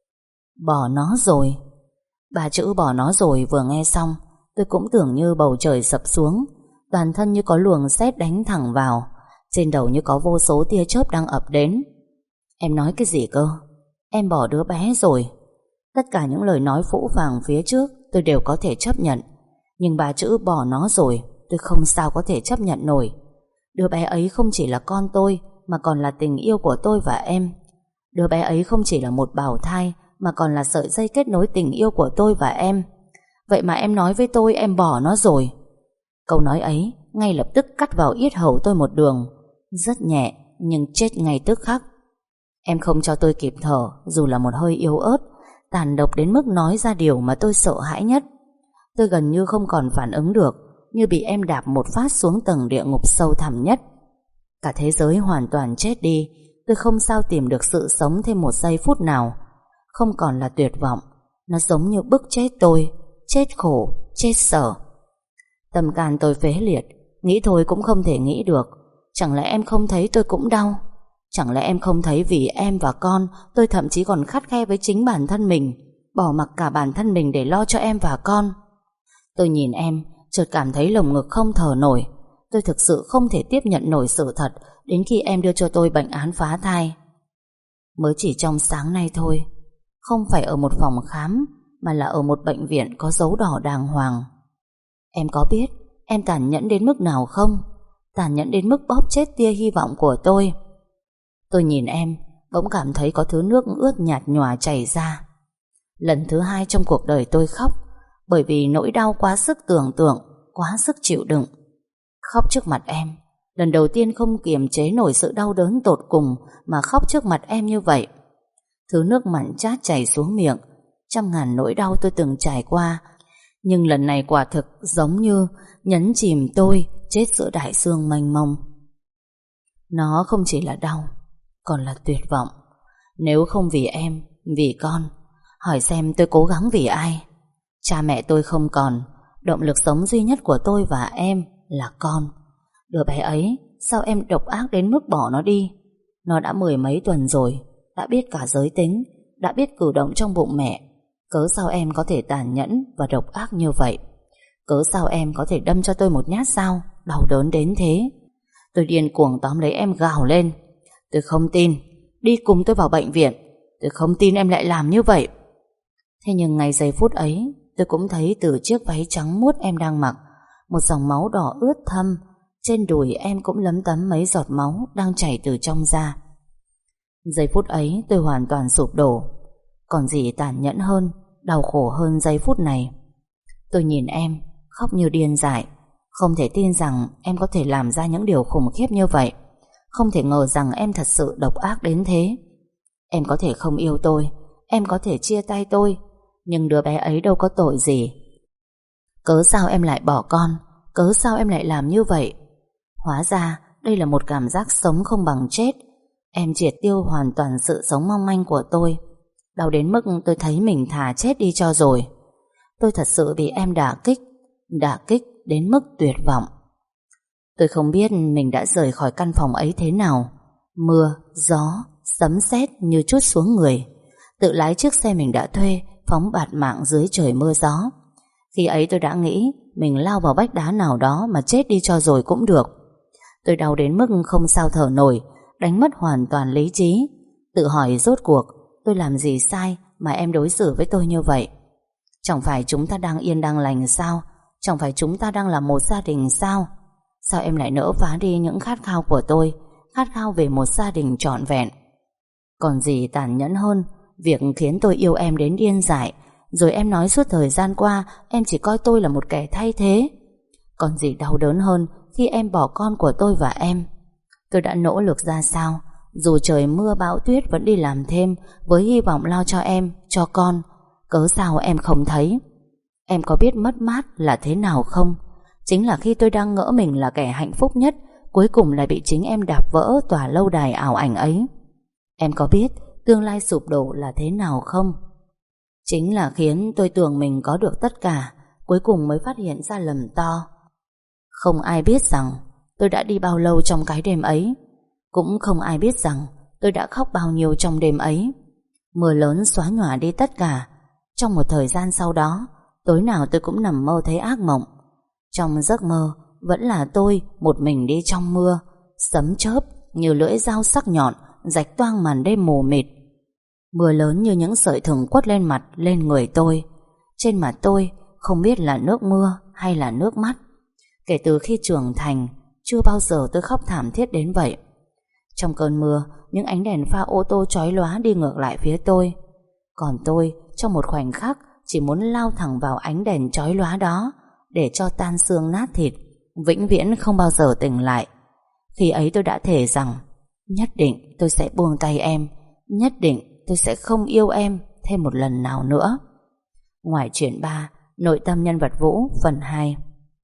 Bỏ nó rồi? Ba chữ bỏ nó rồi vừa nghe xong, tôi cũng tưởng như bầu trời sập xuống, toàn thân như có luồng sét đánh thẳng vào, trên đầu như có vô số tia chớp đang ập đến. Em nói cái gì cơ? Em bỏ đứa bé rồi? Tất cả những lời nói phũ phàng phía trước tôi đều có thể chấp nhận, nhưng ba chữ bỏ nó rồi tôi không sao có thể chấp nhận nổi. Đứa bé ấy không chỉ là con tôi, mà còn là tình yêu của tôi và em. Đứa bé ấy không chỉ là một bào thai, mà còn là sợi dây kết nối tình yêu của tôi và em. Vậy mà em nói với tôi em bỏ nó rồi. Câu nói ấy ngay lập tức cắt vào yết hầu tôi một đường, rất nhẹ nhưng chết ngay tức khắc. Em không cho tôi kịp thở, dù là một hơi yếu ớt, tàn độc đến mức nói ra điều mà tôi sợ hãi nhất. Tôi gần như không còn phản ứng được, như bị em đạp một phát xuống tầng địa ngục sâu thẳm nhất. Cả thế giới hoàn toàn chết đi. Tôi không sao tìm được sự sống thêm một giây phút nào. Không còn là tuyệt vọng, nó giống như bức chết tôi, chết khổ, chết sở. Tâm can tôi phế liệt, nghĩ thôi cũng không thể nghĩ được. Chẳng lẽ em không thấy tôi cũng đau? Chẳng lẽ em không thấy vì em và con, tôi thậm chí còn khắt khe với chính bản thân mình, bỏ mặc cả bản thân mình để lo cho em và con? Tôi nhìn em, chợt cảm thấy lồng ngực không thở nổi. Tôi thực sự không thể tiếp nhận nổi sự thật đến khi em đưa cho tôi bệnh án phá thai. Mới chỉ trong sáng nay thôi, không phải ở một phòng khám, mà là ở một bệnh viện có dấu đỏ đàng hoàng. Em có biết em tàn nhẫn đến mức nào không? Tàn nhẫn đến mức bóp chết tia hy vọng của tôi. Tôi nhìn em, bỗng cảm thấy có thứ nước ướt nhạt nhòa chảy ra. Lần thứ hai trong cuộc đời tôi khóc, bởi vì nỗi đau quá sức tưởng tượng, quá sức chịu đựng. Khóc trước mặt em. Lần đầu tiên không kiềm chế nổi sự đau đớn tột cùng mà khóc trước mặt em như vậy. Thứ nước mặn chát chảy xuống miệng. Trăm ngàn nỗi đau tôi từng trải qua, nhưng lần này quả thực giống như nhấn chìm tôi chết giữa đại dương mênh mông. Nó không chỉ là đau, còn là tuyệt vọng. Nếu không vì em, vì con, hỏi xem tôi cố gắng vì ai? Cha mẹ tôi không còn, động lực sống duy nhất của tôi và em là con. Đứa bé ấy, sao em độc ác đến mức bỏ nó đi? Nó đã mười mấy tuần rồi, đã biết cả giới tính, đã biết cử động trong bụng mẹ. Cớ sao em có thể tàn nhẫn và độc ác như vậy? Cớ sao em có thể đâm cho tôi một nhát dao đau đớn đến thế? Tôi điên cuồng tóm lấy em gào lên. Tôi không tin, đi cùng tôi vào bệnh viện. Tôi không tin em lại làm như vậy. Thế nhưng ngay giây phút ấy, tôi cũng thấy từ chiếc váy trắng muốt em đang mặc, một dòng máu đỏ ướt thâm. Trên đùi em cũng lấm tấm mấy giọt máu đang chảy từ trong da. Giây phút ấy tôi hoàn toàn sụp đổ. Còn gì tàn nhẫn hơn, đau khổ hơn giây phút này? Tôi nhìn em, khóc như điên dại. Không thể tin rằng em có thể làm ra những điều khủng khiếp như vậy. Không thể ngờ rằng em thật sự độc ác đến thế. Em có thể không yêu tôi, em có thể chia tay tôi, nhưng đứa bé ấy đâu có tội gì. Cớ sao em lại bỏ con? Cớ sao em lại làm như vậy? Hóa ra đây là một cảm giác sống không bằng chết. Em triệt tiêu hoàn toàn sự sống mong manh của tôi. Đau đến mức tôi thấy mình thà chết đi cho rồi. Tôi thật sự bị em đả kích, đả kích đến mức tuyệt vọng. Tôi không biết mình đã rời khỏi căn phòng ấy thế nào. Mưa, gió, sấm sét như trút xuống người. Tự lái chiếc xe mình đã thuê, phóng bạt mạng dưới trời mưa gió. Khi ấy tôi đã nghĩ mình lao vào vách đá nào đó mà chết đi cho rồi cũng được. Tôi đau đến mức không sao thở nổi, đánh mất hoàn toàn lý trí. Tự hỏi rốt cuộc tôi làm gì sai mà em đối xử với tôi như vậy? Chẳng phải chúng ta đang yên đang lành sao? Chẳng phải chúng ta đang là một gia đình sao? Sao em lại nỡ phá đi những khát khao của tôi, khát khao về một gia đình trọn vẹn? Còn gì tàn nhẫn hơn việc khiến tôi yêu em đến điên dại, rồi em nói suốt thời gian qua em chỉ coi tôi là một kẻ thay thế? Còn gì đau đớn hơn khi em bỏ con của tôi và em? Tôi đã nỗ lực ra sao, dù trời mưa bão tuyết vẫn đi làm thêm với hy vọng lo cho em, cho con. Cớ sao em không thấy? Em có biết mất mát là thế nào không? Chính là khi tôi đang ngỡ mình là kẻ hạnh phúc nhất, cuối cùng lại bị chính em đạp vỡ tòa lâu đài ảo ảnh ấy. Em có biết tương lai sụp đổ là thế nào không? Chính là khiến tôi tưởng mình có được tất cả, cuối cùng mới phát hiện ra lầm to. Không ai biết rằng tôi đã đi bao lâu trong cái đêm ấy. Cũng không ai biết rằng tôi đã khóc bao nhiêu trong đêm ấy. Mưa lớn xóa nhòa đi tất cả. Trong một thời gian sau đó, tối nào tôi cũng nằm mơ thấy ác mộng. Trong giấc mơ vẫn là tôi một mình đi trong mưa. Sấm chớp như lưỡi dao sắc nhọn rạch toang màn đêm mù mịt. Mưa lớn như những sợi thừng quất lên mặt, lên người tôi. Trên mặt tôi không biết là nước mưa hay là nước mắt. Kể từ khi trưởng thành, chưa bao giờ tôi khóc thảm thiết đến vậy. Trong cơn mưa, những ánh đèn pha ô tô chói lóa đi ngược lại phía tôi. Còn tôi, trong một khoảnh khắc, chỉ muốn lao thẳng vào ánh đèn chói lóa đó, để cho tan xương nát thịt, vĩnh viễn không bao giờ tỉnh lại. Khi ấy tôi đã thề rằng nhất định tôi sẽ buông tay em, nhất định tôi sẽ không yêu em thêm một lần nào nữa. Ngoại truyện ba, Nội tâm nhân vật Vũ, phần hai.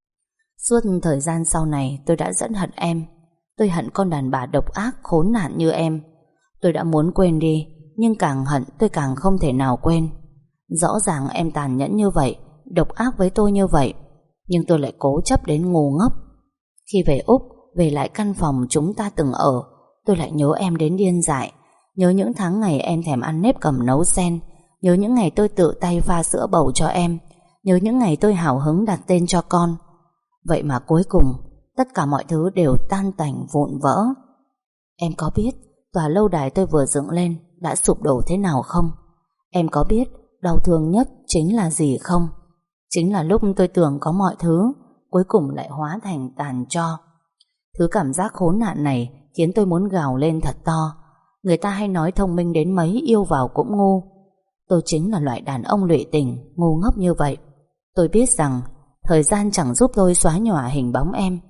Suốt thời gian sau này tôi đã rất hận em. Tôi hận con đàn bà độc ác khốn nạn như em. Tôi đã muốn quên đi, nhưng càng hận tôi càng không thể nào quên. Rõ ràng em tàn nhẫn như vậy, độc ác với tôi như vậy, nhưng tôi lại cố chấp đến ngu ngốc. Khi về Úc, về lại căn phòng chúng ta từng ở, tôi lại nhớ em đến điên dại. Nhớ những tháng ngày em thèm ăn nếp cầm nấu sen. Nhớ những ngày tôi tự tay pha sữa bầu cho em. Nhớ những ngày tôi hào hứng đặt tên cho con. Vậy mà cuối cùng tất cả mọi thứ đều tan tành vụn vỡ. Em có biết tòa lâu đài tôi vừa dựng lên đã sụp đổ thế nào không? Em có biết đau thương nhất chính là gì không? Chính là lúc tôi tưởng có mọi thứ, cuối cùng lại hóa thành tàn tro. Thứ cảm giác khốn nạn này khiến tôi muốn gào lên thật to. Người ta hay nói thông minh đến mấy yêu vào cũng ngu. Tôi chính là loại đàn ông lụy tình, ngu ngốc như vậy. Tôi biết rằng thời gian chẳng giúp tôi xóa nhòa hình bóng em.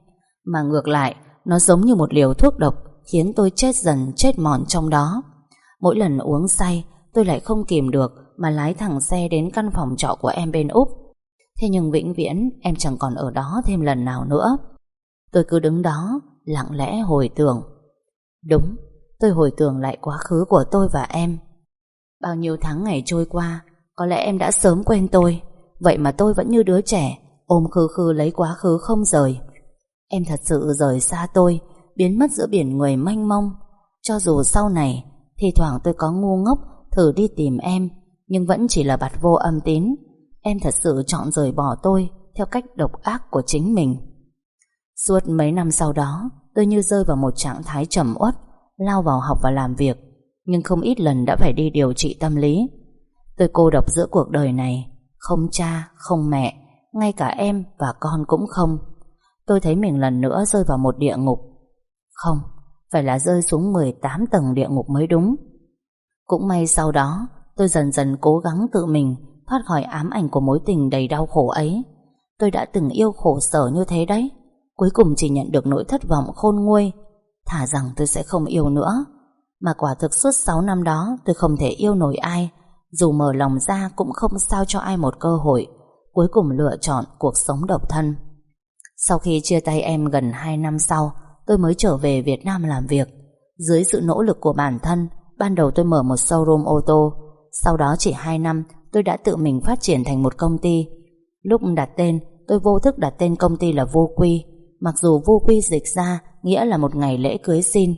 Mà ngược lại, nó giống như một liều thuốc độc, khiến tôi chết dần chết mòn trong đó. Mỗi lần uống say, tôi lại không kìm được mà lái thẳng xe đến căn phòng trọ của em bên Úc. Thế nhưng vĩnh viễn em chẳng còn ở đó thêm lần nào nữa. Tôi cứ đứng đó lặng lẽ hồi tưởng. Đúng, tôi hồi tưởng lại quá khứ của tôi và em. Bao nhiêu tháng ngày trôi qua, có lẽ em đã sớm quên tôi. Vậy mà tôi vẫn như đứa trẻ, ôm khư khư lấy quá khứ không rời. Em thật sự rời xa tôi, biến mất giữa biển người mênh mông. Cho dù sau này thi thoảng tôi có ngu ngốc thử đi tìm em, nhưng vẫn chỉ là bặt vô âm tín. Em thật sự chọn rời bỏ tôi theo cách độc ác của chính mình. Suốt mấy năm sau đó, tôi như rơi vào một trạng thái trầm uất, lao vào học và làm việc, nhưng không ít lần đã phải đi điều trị tâm lý. Tôi cô độc giữa cuộc đời này, không cha, không mẹ, ngay cả em và con cũng không. Tôi thấy mình lần nữa rơi vào một địa ngục. Không, phải là rơi xuống mười tám tầng địa ngục mới đúng. Cũng may sau đó, tôi dần dần cố gắng tự mình thoát khỏi ám ảnh của mối tình đầy đau khổ ấy. Tôi đã từng yêu khổ sở như thế đấy, cuối cùng chỉ nhận được nỗi thất vọng khôn nguôi, thà rằng tôi sẽ không yêu nữa. Mà quả thực suốt sáu năm đó tôi không thể yêu nổi ai, dù mở lòng ra cũng không sao cho ai một cơ hội. Cuối cùng lựa chọn cuộc sống độc thân. Sau khi chia tay em gần hai năm sau, tôi mới trở về Việt Nam làm việc. Dưới sự nỗ lực của bản thân, ban đầu tôi mở một showroom ô tô. Sau đó chỉ hai năm, tôi đã tự mình phát triển thành một công ty. Lúc đặt tên, tôi vô thức đặt tên công ty là Vô Quy, mặc dù Vô Quy dịch ra nghĩa là một ngày lễ cưới xin.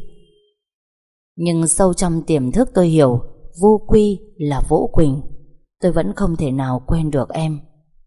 Nhưng sâu trong tiềm thức tôi hiểu Vô Quy là Vũ Quỳnh. Tôi vẫn không thể nào quên được em.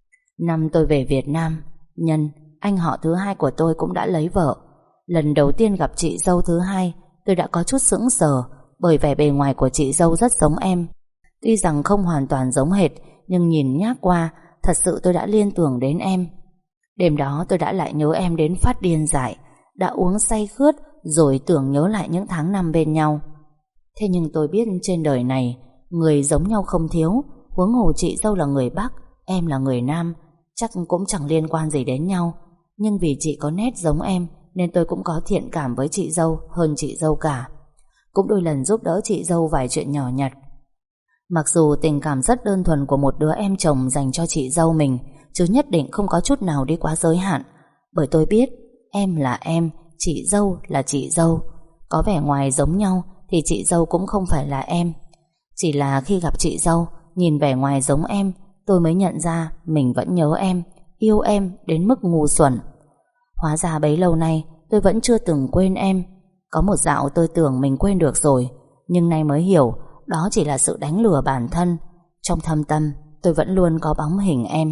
Năm tôi về Việt Nam, Nhân, anh họ thứ hai của tôi cũng đã lấy vợ. Lần đầu tiên gặp chị dâu thứ hai, tôi đã có chút sững sờ, bởi vẻ bề ngoài của chị dâu rất giống em. Tuy rằng không hoàn toàn giống hệt, nhưng nhìn nhác qua, thật sự tôi đã liên tưởng đến em. Đêm đó tôi đã lại nhớ em đến phát điên dại, đã uống say khướt rồi tưởng nhớ lại những tháng năm bên nhau. Thế nhưng tôi biết trên đời này người giống nhau không thiếu, huống hồ chị dâu là người Bắc, em là người Nam, chắc cũng chẳng liên quan gì đến nhau. Nhưng vì chị có nét giống em nên tôi cũng có thiện cảm với chị dâu hơn chị dâu cả. Cũng đôi lần giúp đỡ chị dâu vài chuyện nhỏ nhặt. Mặc dù tình cảm rất đơn thuần của một đứa em chồng dành cho chị dâu mình, chứ nhất định không có chút nào đi quá giới hạn. Bởi tôi biết em là em, chị dâu là chị dâu. Có vẻ ngoài giống nhau thì chị dâu cũng không phải là em. Chỉ là khi gặp chị dâu, nhìn vẻ ngoài giống em, tôi mới nhận ra mình vẫn nhớ em, yêu em đến mức ngu xuẩn. Hóa ra bấy lâu nay tôi vẫn chưa từng quên em. Có một dạo tôi tưởng mình quên được rồi, nhưng nay mới hiểu đó chỉ là sự đánh lừa bản thân. Trong thâm tâm tôi vẫn luôn có bóng hình em.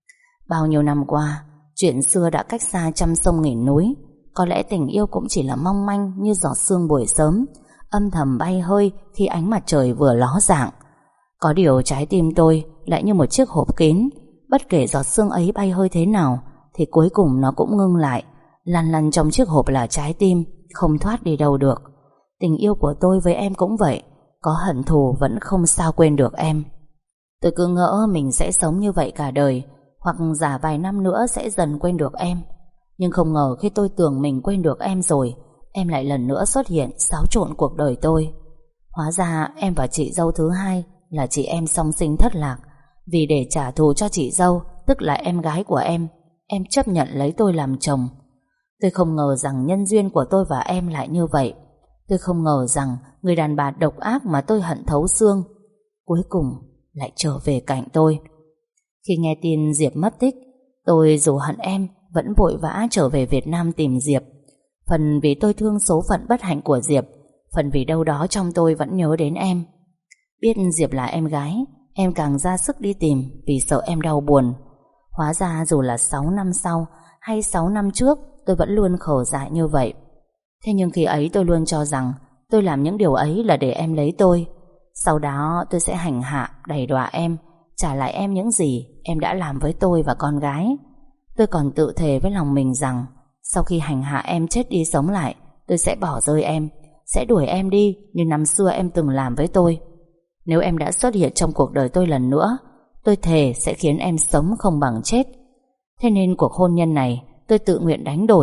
Bao nhiêu năm qua, chuyện xưa đã cách xa trăm sông nghìn núi. Có lẽ tình yêu cũng chỉ là mong manh như giọt sương buổi sớm, âm thầm bay hơi khi ánh mặt trời vừa ló dạng. Có điều trái tim tôi lại như một chiếc hộp kín, bất kể giọt sương ấy bay hơi thế nào thì cuối cùng nó cũng ngưng lại. Lăn lăn trong chiếc hộp là trái tim, không thoát đi đâu được. Tình yêu của tôi với em cũng vậy, có hận thù vẫn không sao quên được em. Tôi cứ ngỡ mình sẽ sống như vậy cả đời, hoặc giả vài năm nữa sẽ dần quên được em. Nhưng không ngờ khi tôi tưởng mình quên được em rồi, em lại lần nữa xuất hiện xáo trộn cuộc đời tôi. Hóa ra em và chị dâu thứ hai là chị em song sinh thất lạc. Vì để trả thù cho chị dâu, tức là em gái của em, em chấp nhận lấy tôi làm chồng. Tôi không ngờ rằng nhân duyên của tôi và em lại như vậy. Tôi không ngờ rằng người đàn bà độc ác mà tôi hận thấu xương cuối cùng lại trở về cạnh tôi. Khi nghe tin Diệp mất tích, tôi dù hận em vẫn vội vã trở về Việt Nam tìm Diệp. Phần vì tôi thương số phận bất hạnh của Diệp, phần vì đâu đó trong tôi vẫn nhớ đến em. Biết Diệp là em gái, em càng ra sức đi tìm vì sợ em đau buồn. Hóa ra dù là sáu năm sau hay sáu năm trước, tôi vẫn luôn khờ dại như vậy. Thế nhưng khi ấy tôi luôn cho rằng tôi làm những điều ấy là để em lấy tôi. Sau đó tôi sẽ hành hạ, đày đọa em, trả lại em những gì em đã làm với tôi và con gái. Tôi còn tự thề với lòng mình rằng sau khi hành hạ em chết đi sống lại, tôi sẽ bỏ rơi em, sẽ đuổi em đi như năm xưa em từng làm với tôi. Nếu em đã xuất hiện trong cuộc đời tôi lần nữa, tôi thề sẽ khiến em sống không bằng chết. Thế nên cuộc hôn nhân này tôi tự nguyện đánh đổi,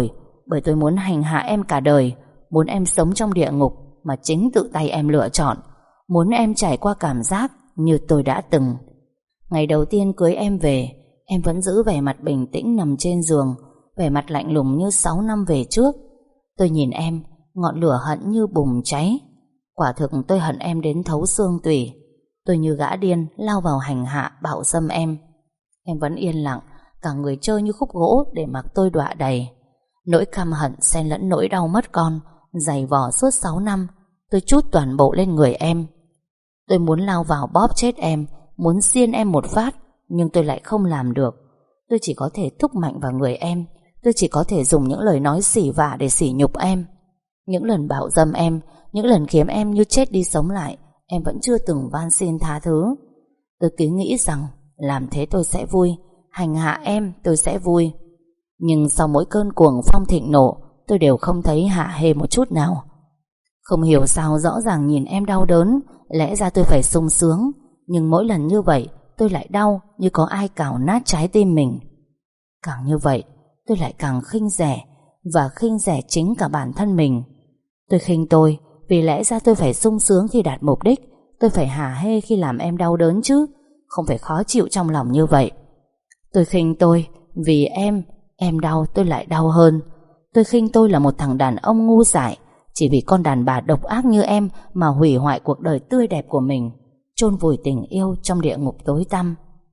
bởi tôi muốn hành hạ em cả đời, muốn em sống trong địa ngục mà chính tự tay em lựa chọn, muốn em trải qua cảm giác như tôi đã từng. Ngày đầu tiên cưới em về, em vẫn giữ vẻ mặt bình tĩnh nằm trên giường, vẻ mặt lạnh lùng như sáu năm về trước. Tôi nhìn em, ngọn lửa hận như bùng cháy. Quả thực tôi hận em đến thấu xương tủy. Tôi như gã điên lao vào hành hạ bạo dâm em. Em vẫn yên lặng, cả người trơ như khúc gỗ để mặc tôi đọa đầy. Nỗi căm hận xen lẫn nỗi đau mất con dày vò suốt sáu năm, tôi trút toàn bộ lên người em. Tôi muốn lao vào bóp chết em, muốn xiên em một phát, nhưng tôi lại không làm được. Tôi chỉ có thể thúc mạnh vào người em. Tôi chỉ có thể dùng những lời nói xỉ vả để sỉ nhục em. Những lần bạo dâm em, những lần khiến em như chết đi sống lại, em vẫn chưa từng van xin tha thứ. Tôi cứ nghĩ rằng làm thế tôi sẽ vui, hành hạ em tôi sẽ vui. Nhưng sau mỗi cơn cuồng phong thịnh nộ, tôi đều không thấy hạ hê một chút nào. Không hiểu sao rõ ràng nhìn em đau đớn, lẽ ra tôi phải sung sướng, nhưng mỗi lần như vậy tôi lại đau như có ai cào nát trái tim mình. Càng như vậy tôi lại càng khinh rẻ, và khinh rẻ chính cả bản thân mình. Tôi khinh tôi vì lẽ ra tôi phải sung sướng khi đạt mục đích, tôi phải hả hê khi làm em đau đớn chứ, không phải khó chịu trong lòng như vậy. Tôi khinh tôi vì em, em đau tôi lại đau hơn. Tôi khinh tôi là một thằng đàn ông ngu dại, chỉ vì con đàn bà độc ác như em mà hủy hoại cuộc đời tươi đẹp của mình, chôn vùi tình yêu trong địa ngục tối tăm.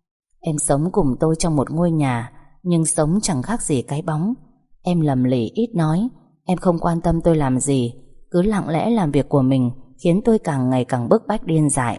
Em sống cùng tôi trong một ngôi nhà, nhưng sống chẳng khác gì cái bóng. Em lầm lì ít nói, em không quan tâm tôi làm gì, cứ lặng lẽ làm việc của mình, khiến tôi càng ngày càng bức bách điên dại.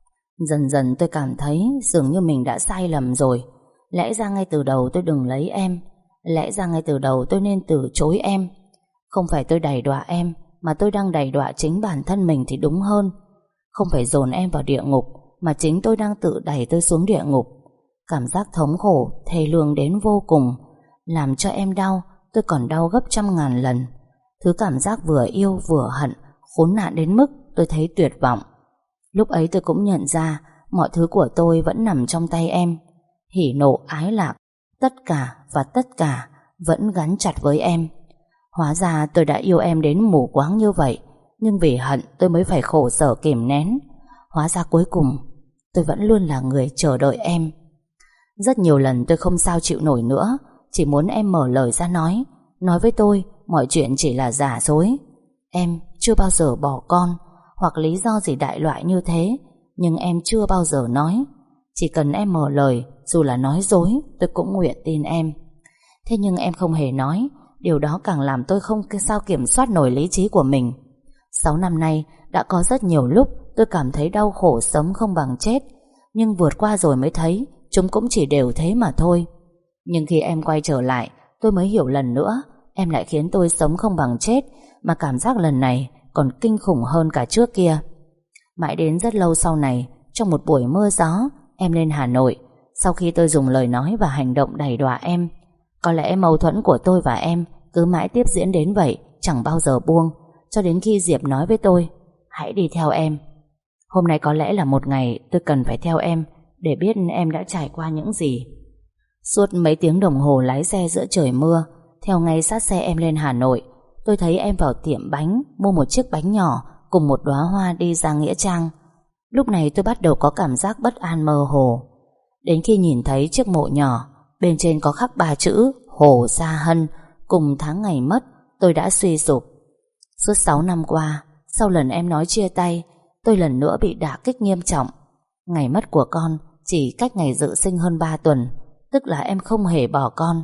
Dần dần tôi cảm thấy dường như mình đã sai lầm rồi. Lẽ ra ngay từ đầu tôi đừng lấy em, lẽ ra ngay từ đầu tôi nên từ chối em. Không phải tôi đày đọa em, mà tôi đang đày đọa chính bản thân mình thì đúng hơn. Không phải dồn em vào địa ngục, mà chính tôi đang tự đẩy tôi xuống địa ngục. Cảm giác thống khổ, thê lương đến vô cùng, làm cho em đau, tôi còn đau gấp trăm ngàn lần. Thứ cảm giác vừa yêu vừa hận, khốn nạn đến mức tôi thấy tuyệt vọng. Lúc ấy tôi cũng nhận ra mọi thứ của tôi vẫn nằm trong tay em. Hỉ nộ ái lạc, tất cả và tất cả vẫn gắn chặt với em. Hóa ra tôi đã yêu em đến mù quáng như vậy, nhưng vì hận tôi mới phải khổ sở kìm nén. Hóa ra cuối cùng tôi vẫn luôn là người chờ đợi em. Rất nhiều lần tôi không sao chịu nổi nữa, chỉ muốn em mở lời ra nói, nói với tôi mọi chuyện chỉ là giả dối. Em chưa bao giờ bỏ con, hoặc lý do gì đại loại như thế, nhưng em chưa bao giờ nói. Chỉ cần em mở lời, dù là nói dối, tôi cũng nguyện tin em. Thế nhưng em không hề nói, điều đó càng làm tôi không sao kiểm soát nổi lý trí của mình. Sáu năm nay đã có rất nhiều lúc tôi cảm thấy đau khổ sống không bằng chết, nhưng vượt qua rồi mới thấy chúng cũng chỉ đều thế mà thôi. Nhưng khi em quay trở lại, tôi mới hiểu lần nữa em lại khiến tôi sống không bằng chết, mà cảm giác lần này còn kinh khủng hơn cả trước kia. Mãi đến rất lâu sau này, trong một buổi mưa gió, em lên Hà Nội. Sau khi tôi dùng lời nói và hành động đày đọa em, có lẽ mâu thuẫn của tôi và em cứ mãi tiếp diễn đến vậy, chẳng bao giờ buông, cho đến khi Diệp nói với tôi, hãy đi theo em. Hôm nay có lẽ là một ngày tôi cần phải theo em, để biết em đã trải qua những gì. Suốt mấy tiếng đồng hồ lái xe giữa trời mưa, theo ngay sát xe em lên Hà Nội, tôi thấy em vào tiệm bánh mua một chiếc bánh nhỏ cùng một đóa hoa đi ra Nghĩa Trang. Lúc này tôi bắt đầu có cảm giác bất an mơ hồ. Đến khi nhìn thấy chiếc mộ nhỏ, bên trên có khắc ba chữ Hồ Gia Hân cùng tháng ngày mất, tôi đã suy sụp. Suốt sáu năm qua, sau lần em nói chia tay, tôi lần nữa bị đả kích nghiêm trọng. Ngày mất của con chỉ cách ngày dự sinh hơn ba tuần, tức là em không hề bỏ con.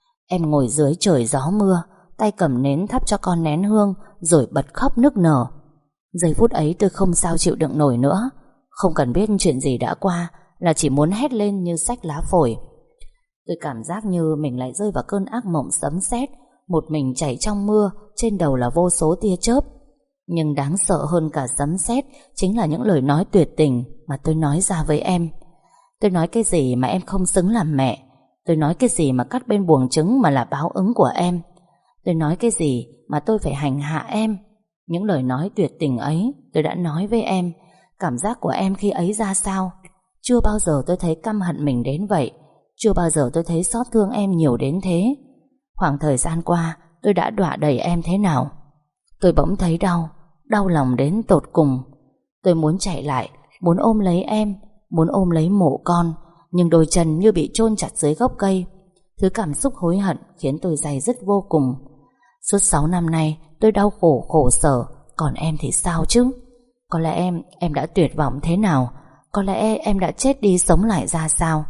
Em ngồi dưới trời gió mưa, tay cầm nến thắp cho con nén hương, rồi bật khóc nức nở. Giây phút ấy tôi không sao chịu đựng nổi nữa, không cần biết chuyện gì đã qua, là chỉ muốn hét lên như xách lá phổi. Tôi cảm giác như mình lại rơi vào cơn ác mộng sấm sét, một mình chảy trong mưa, trên đầu là vô số tia chớp. Nhưng đáng sợ hơn cả sấm sét chính là những lời nói tuyệt tình mà tôi nói ra với em. Tôi nói cái gì mà em không xứng làm mẹ. Tôi nói cái gì mà cắt bên buồng trứng mà là báo ứng của em. Tôi nói cái gì mà tôi phải hành hạ em. Những lời nói tuyệt tình ấy tôi đã nói với em. Cảm giác của em khi ấy ra sao? Chưa bao giờ tôi thấy căm hận mình đến vậy. Chưa bao giờ tôi thấy xót thương em nhiều đến thế. Khoảng thời gian qua tôi đã đọa đầy em thế nào. Tôi bỗng thấy đau, đau lòng đến tột cùng. Tôi muốn chạy lại, muốn ôm lấy em, muốn ôm lấy mộ con, nhưng đôi chân như bị chôn chặt dưới gốc cây. Thứ cảm xúc hối hận khiến tôi day dứt vô cùng. Suốt sáu năm nay tôi đau khổ khổ sở, còn em thì sao chứ? Có lẽ em, em đã tuyệt vọng thế nào? Có lẽ em đã chết đi sống lại ra sao?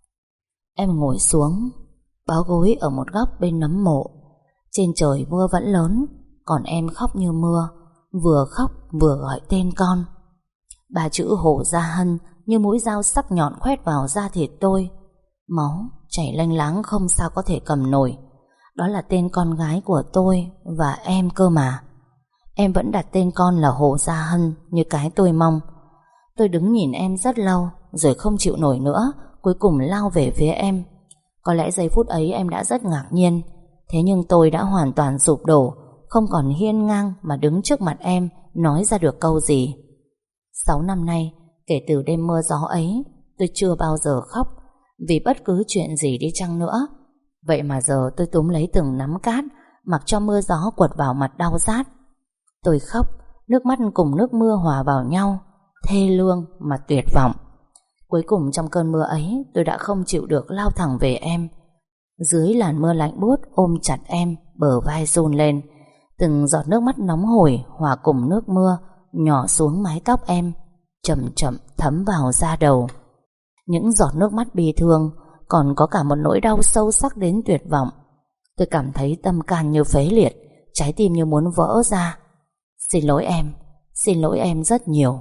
Em ngồi xuống, bó gối ở một góc bên nấm mộ. Trên trời mưa vẫn lớn, còn em khóc như mưa, vừa khóc vừa gọi tên con. Ba chữ Hồ Gia Hân như mũi dao sắc nhọn khoét vào da thịt tôi. Máu chảy lênh láng không sao có thể cầm nổi. Đó là tên con gái của tôi và em cơ mà. Em vẫn đặt tên con là Hồ Gia Hân như cái tôi mong. Tôi đứng nhìn em rất lâu, rồi không chịu nổi nữa, cuối cùng lao về phía em. Có lẽ giây phút ấy em đã rất ngạc nhiên, thế nhưng tôi đã hoàn toàn sụp đổ, không còn hiên ngang mà đứng trước mặt em nói ra được câu gì. Sáu năm nay, kể từ đêm mưa gió ấy, tôi chưa bao giờ khóc vì bất cứ chuyện gì đi chăng nữa. Vậy mà giờ tôi túm lấy từng nắm cát, mặc cho mưa gió quật vào mặt đau rát. Tôi khóc, nước mắt cùng nước mưa hòa vào nhau, thê lương mà tuyệt vọng. Cuối cùng trong cơn mưa ấy, tôi đã không chịu được lao thẳng về em. Dưới làn mưa lạnh buốt ôm chặt em, bờ vai run lên. Từng giọt nước mắt nóng hổi hòa cùng nước mưa nhỏ xuống mái tóc em, chậm chậm thấm vào da đầu. Những giọt nước mắt bi thương, còn có cả một nỗi đau sâu sắc đến tuyệt vọng. Tôi cảm thấy tâm can như phế liệt, trái tim như muốn vỡ ra. Xin lỗi em, xin lỗi em rất nhiều.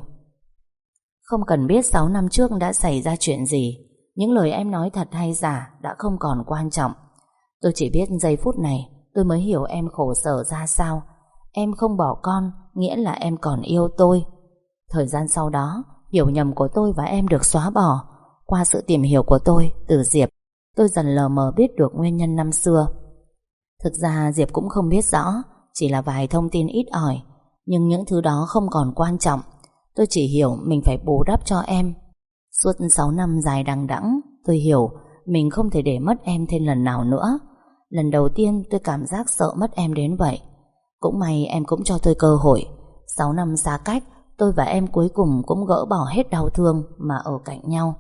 Không cần biết sáu năm trước đã xảy ra chuyện gì, những lời em nói thật hay giả đã không còn quan trọng. Tôi chỉ biết giây phút này tôi mới hiểu em khổ sở ra sao. Em không bỏ con nghĩa là em còn yêu tôi. Thời gian sau đó, hiểu nhầm của tôi và em được xóa bỏ. Qua sự tìm hiểu của tôi từ Diệp, tôi dần lờ mờ biết được nguyên nhân năm xưa. Thực ra Diệp cũng không biết rõ, chỉ là vài thông tin ít ỏi. Nhưng những thứ đó không còn quan trọng. Tôi chỉ hiểu mình phải bù đắp cho em. Suốt sáu năm dài đằng đẵng, tôi hiểu mình không thể để mất em thêm lần nào nữa. Lần đầu tiên tôi cảm giác sợ mất em đến vậy. Cũng may em cũng cho tôi cơ hội. Sáu năm xa cách, tôi và em cuối cùng cũng gỡ bỏ hết đau thương mà ở cạnh nhau.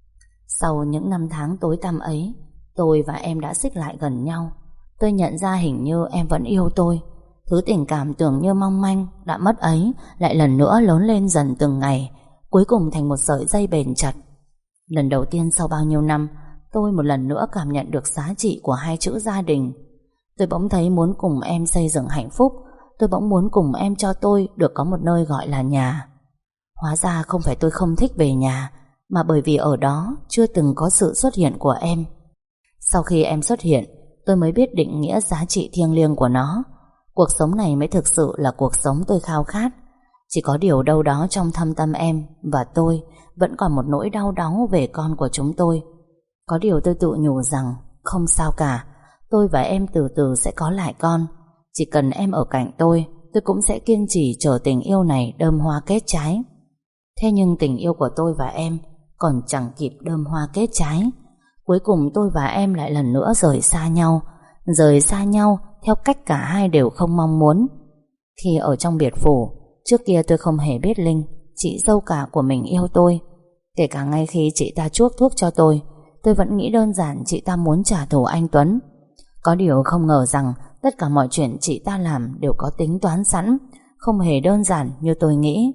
Sau những năm tháng tối tăm ấy, tôi và em đã xích lại gần nhau. Tôi nhận ra hình như em vẫn yêu tôi. Thứ tình cảm tưởng như mong manh đã mất ấy lại lần nữa lớn lên dần từng ngày, cuối cùng thành một sợi dây bền chặt. Lần đầu tiên sau bao nhiêu năm, tôi một lần nữa cảm nhận được giá trị của hai chữ gia đình. Tôi bỗng thấy muốn cùng em xây dựng hạnh phúc. Tôi bỗng muốn cùng em cho tôi được có một nơi gọi là nhà. Hóa ra không phải tôi không thích về nhà, mà bởi vì ở đó chưa từng có sự xuất hiện của em. Sau khi em xuất hiện, tôi mới biết định nghĩa giá trị thiêng liêng của nó. Cuộc sống này mới thực sự là cuộc sống tôi khao khát. Chỉ có điều đâu đó trong thâm tâm em và tôi vẫn còn một nỗi đau đáu về con của chúng tôi. Có điều tôi tự nhủ rằng không sao cả, tôi và em từ từ sẽ có lại con. Chỉ cần em ở cạnh tôi, tôi cũng sẽ kiên trì chờ tình yêu này đơm hoa kết trái. Thế nhưng tình yêu của tôi và em còn chẳng kịp đơm hoa kết trái. Cuối cùng tôi và em lại lần nữa rời xa nhau. Rời xa nhau theo cách cả hai đều không mong muốn. Khi ở trong biệt phủ, trước kia tôi không hề biết Linh, chị dâu cả của mình, yêu tôi. Kể cả ngay khi chị ta chuốc thuốc cho tôi, tôi vẫn nghĩ đơn giản chị ta muốn trả thù anh Tuấn. Có điều không ngờ rằng tất cả mọi chuyện chị ta làm đều có tính toán sẵn, không hề đơn giản như tôi nghĩ.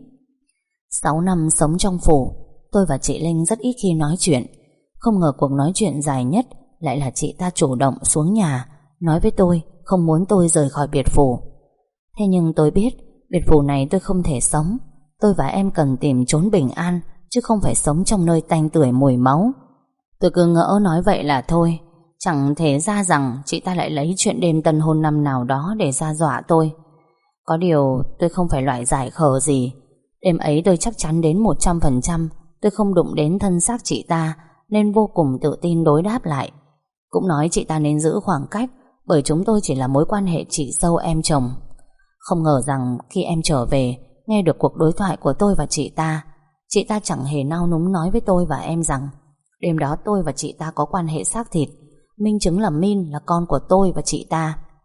Sáu năm sống trong phủ, tôi và chị Linh rất ít khi nói chuyện. Không ngờ cuộc nói chuyện dài nhất lại là chị ta chủ động xuống nhà nói với tôi không muốn tôi rời khỏi biệt phủ. Thế nhưng tôi biết biệt phủ này tôi không thể sống. Tôi và em cần tìm chốn bình an, chứ không phải sống trong nơi tanh tưởi mùi máu. Tôi cứ ngỡ nói vậy là thôi, chẳng thể ra rằng chị ta lại lấy chuyện đêm tân hôn năm nào đó để ra dọa tôi. Có điều tôi không phải loại giải khờ gì. Đêm ấy tôi chắc chắn đến một trăm phần trăm tôi không đụng đến thân xác chị ta, nên vô cùng tự tin đối đáp lại. Cũng nói chị ta nên giữ khoảng cách, bởi chúng tôi chỉ là mối quan hệ chị dâu em chồng. Không ngờ rằng khi em trở về, nghe được cuộc đối thoại của tôi và chị ta, chị ta chẳng hề nao núng nói với tôi và em rằng đêm đó tôi và chị ta có quan hệ xác thịt. Minh chứng là Min là con của tôi và chị ta.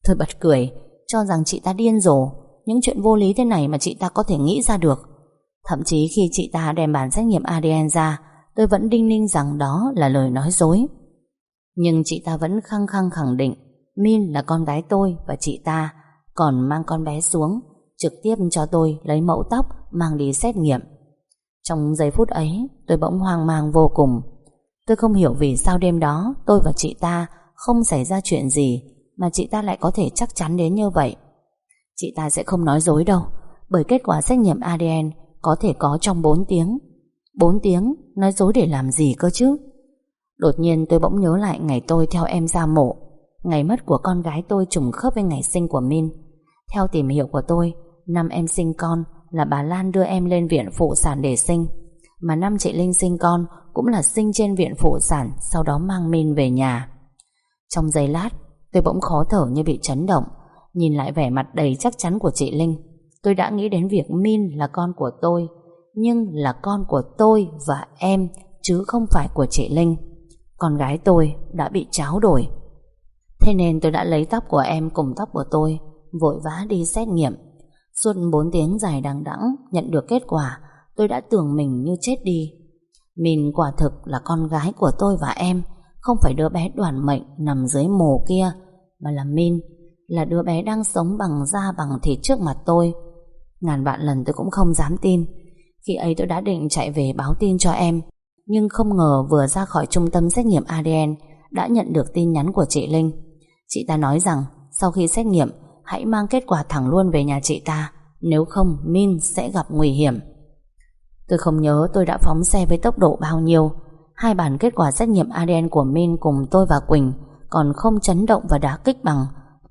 Tôi bật cười, cho rằng chị ta điên rồ. Những chuyện vô lý thế này mà chị ta có thể nghĩ ra được. Thậm chí khi chị ta đem bản xét nghiệm a đê en ra, tôi vẫn đinh ninh rằng đó là lời nói dối. Nhưng chị ta vẫn khăng khăng khẳng định Min là con gái tôi và chị ta, còn mang con bé xuống, trực tiếp cho tôi lấy mẫu tóc mang đi xét nghiệm. Trong giây phút ấy, tôi bỗng hoang mang vô cùng. Tôi không hiểu vì sao đêm đó tôi và chị ta không xảy ra chuyện gì mà chị ta lại có thể chắc chắn đến như vậy. Chị ta sẽ không nói dối đâu, bởi kết quả xét nghiệm a đê en có thể có trong bốn tiếng. bốn tiếng, nói dối để làm gì cơ chứ? Đột nhiên tôi bỗng nhớ lại ngày tôi theo em ra mộ. Ngày mất của con gái tôi trùng khớp với ngày sinh của Min. Theo tìm hiểu của tôi, năm em sinh con là bà Lan đưa em lên viện phụ sản để sinh, mà năm chị Linh sinh con cũng là sinh trên viện phụ sản, sau đó mang Min về nhà. Trong giây lát, tôi bỗng khó thở như bị chấn động. Nhìn lại vẻ mặt đầy chắc chắn của chị Linh, tôi đã nghĩ đến việc Min là con của tôi, nhưng là con của tôi và em, chứ không phải của chị Linh. Con gái tôi đã bị tráo đổi. Thế nên tôi đã lấy tóc của em cùng tóc của tôi, vội vã đi xét nghiệm. Suốt bốn tiếng dài đằng đẵng nhận được kết quả, tôi đã tưởng mình như chết đi. Min quả thực là con gái của tôi và em, không phải đứa bé đoản mệnh nằm dưới mồ kia, mà là Min, là đứa bé đang sống bằng da bằng thịt trước mặt tôi. Ngàn vạn lần tôi cũng không dám tin. Khi ấy tôi đã định chạy về báo tin cho em, nhưng không ngờ vừa ra khỏi trung tâm xét nghiệm a đê en đã nhận được tin nhắn của chị Linh. Chị ta nói rằng sau khi xét nghiệm hãy mang kết quả thẳng luôn về nhà chị ta, nếu không Min sẽ gặp nguy hiểm. Tôi không nhớ tôi đã phóng xe với tốc độ bao nhiêu. Hai bản kết quả xét nghiệm a đê en của Min cùng tôi và Quỳnh còn không chấn động và đả kích bằng.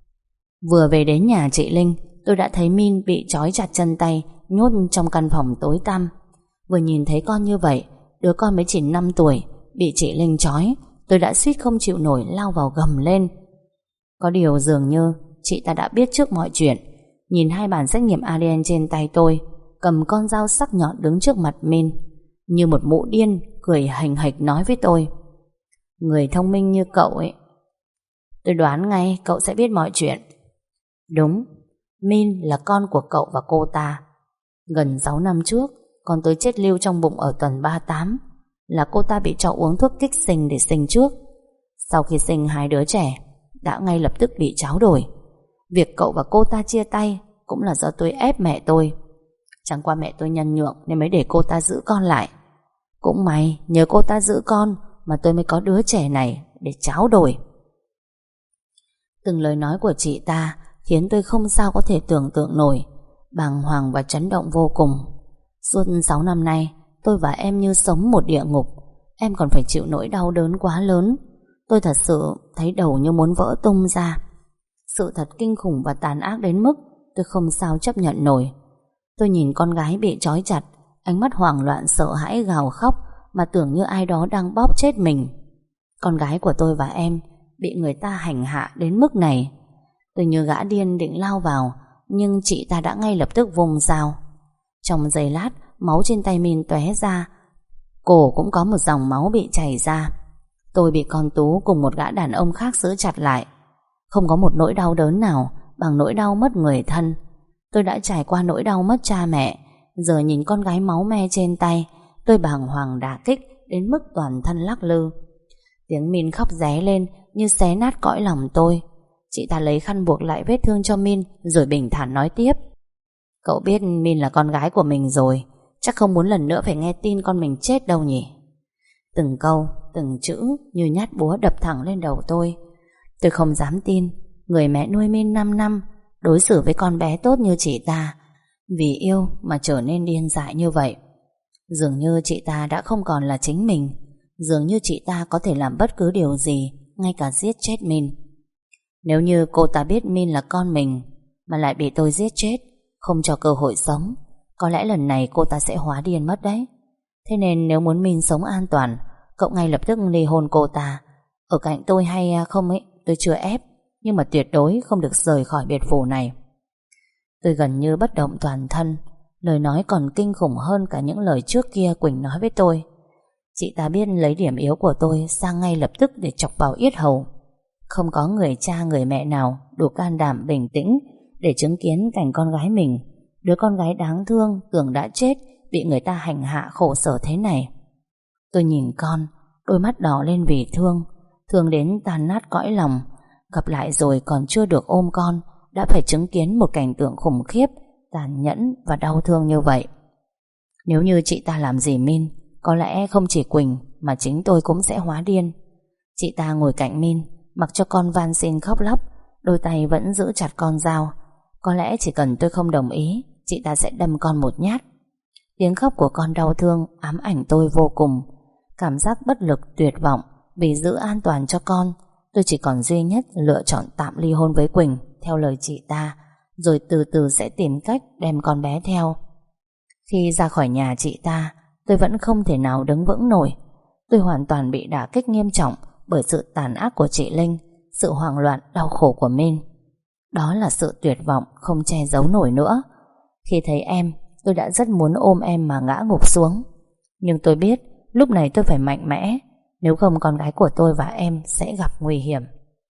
Vừa về đến nhà chị Linh, tôi đã thấy Min bị trói chặt chân tay, nhốt trong căn phòng tối tăm. Vừa nhìn thấy con như vậy, đứa con mới chỉ năm tuổi, bị chị Linh trói, tôi đã suýt không chịu nổi lao vào gầm lên. Có điều dường như chị ta đã biết trước mọi chuyện. Nhìn hai bản xét nghiệm a đê en trên tay tôi, cầm con dao sắc nhọn đứng trước mặt Min, như một mụ điên, cười hành hạch nói với tôi: người thông minh như cậu ấy, tôi đoán ngay cậu sẽ biết mọi chuyện. Đúng, Min là con của cậu và cô ta. Gần sáu năm trước, con tôi chết lưu trong bụng ở tuần ba mươi tám, là cô ta bị cho uống thuốc kích sinh để sinh trước. Sau khi sinh hai đứa trẻ, đã ngay lập tức bị tráo đổi. Việc cậu và cô ta chia tay cũng là do tôi ép mẹ tôi. Chẳng qua mẹ tôi nhân nhượng nên mới để cô ta giữ con lại. Cũng may nhờ cô ta giữ con mà tôi mới có đứa trẻ này để tráo đổi. Từng lời nói của chị ta khiến tôi không sao có thể tưởng tượng nổi, bàng hoàng và chấn động vô cùng. Suốt sáu năm nay, tôi và em như sống một địa ngục. Em còn phải chịu nỗi đau đớn quá lớn. Tôi thật sự thấy đầu như muốn vỡ tung ra. Sự thật kinh khủng và tàn ác đến mức tôi không sao chấp nhận nổi. Tôi nhìn con gái bị trói chặt, ánh mắt hoảng loạn sợ hãi gào khóc, mà tưởng như ai đó đang bóp chết mình. Con gái của tôi và em bị người ta hành hạ đến mức này. Tôi như gã điên định lao vào, nhưng chị ta đã ngay lập tức vùng dao. Trong giây lát, máu trên tay Min tóe ra, cổ cũng có một dòng máu bị chảy ra. Tôi bị con Tú cùng một gã đàn ông khác giữ chặt lại. Không có một nỗi đau đớn nào bằng nỗi đau mất người thân. Tôi đã trải qua nỗi đau mất cha mẹ, giờ nhìn con gái máu me trên tay, tôi bàng hoàng đả kích đến mức toàn thân lắc lư. Tiếng Min khóc ré lên như xé nát cõi lòng tôi. Chị ta lấy khăn buộc lại vết thương cho Min, rồi bình thản nói tiếp: cậu biết Min là con gái của mình rồi, chắc không muốn lần nữa phải nghe tin con mình chết đâu nhỉ? Từng câu, từng chữ như nhát búa đập thẳng lên đầu tôi. Tôi không dám tin người mẹ nuôi Min năm năm đối xử với con bé tốt như chị ta, vì yêu mà trở nên điên dại như vậy. Dường như chị ta đã không còn là chính mình. Dường như chị ta có thể làm bất cứ điều gì, ngay cả giết chết Min. Nếu như cô ta biết Min là con mình mà lại bị tôi giết chết, không cho cơ hội sống, có lẽ lần này cô ta sẽ hóa điên mất đấy. Thế nên nếu muốn Min sống an toàn, cậu ngay lập tức ly hôn cô ta. Ở cạnh tôi hay không ấy, tôi chưa ép, nhưng mà tuyệt đối không được rời khỏi biệt phủ này. Tôi gần như bất động toàn thân. Lời nói còn kinh khủng hơn cả những lời trước kia Quỳnh nói với tôi. Chị ta biết lấy điểm yếu của tôi sang ngay lập tức để chọc vào yết hầu. Không có người cha người mẹ nào đủ can đảm bình tĩnh để chứng kiến cảnh con gái mình, đứa con gái đáng thương tưởng đã chết, bị người ta hành hạ khổ sở thế này. Tôi nhìn con, đôi mắt đỏ lên vì thương, thương đến tan nát cõi lòng. Gặp lại rồi còn chưa được ôm con, đã phải chứng kiến một cảnh tượng khủng khiếp, tàn nhẫn và đau thương như vậy. Nếu như chị ta làm gì Min, có lẽ không chỉ Quỳnh mà chính tôi cũng sẽ hóa điên. Chị ta ngồi cạnh Min, mặc cho con van xin khóc lóc, đôi tay vẫn giữ chặt con dao. Có lẽ chỉ cần tôi không đồng ý, chị ta sẽ đâm con một nhát. Tiếng khóc của con đau thương ám ảnh tôi vô cùng. Cảm giác bất lực tuyệt vọng. Vì giữ an toàn cho con, tôi chỉ còn duy nhất lựa chọn tạm ly hôn với Quỳnh theo lời chị ta, rồi từ từ sẽ tìm cách đem con bé theo. Khi ra khỏi nhà chị ta, tôi vẫn không thể nào đứng vững nổi. Tôi hoàn toàn bị đả kích nghiêm trọng bởi sự tàn ác của chị Linh, sự hoảng loạn đau khổ của Min. Đó là sự tuyệt vọng không che giấu nổi nữa. Khi thấy em, tôi đã rất muốn ôm em mà ngã ngục xuống. Nhưng tôi biết lúc này tôi phải mạnh mẽ, nếu không con gái của tôi và em sẽ gặp nguy hiểm.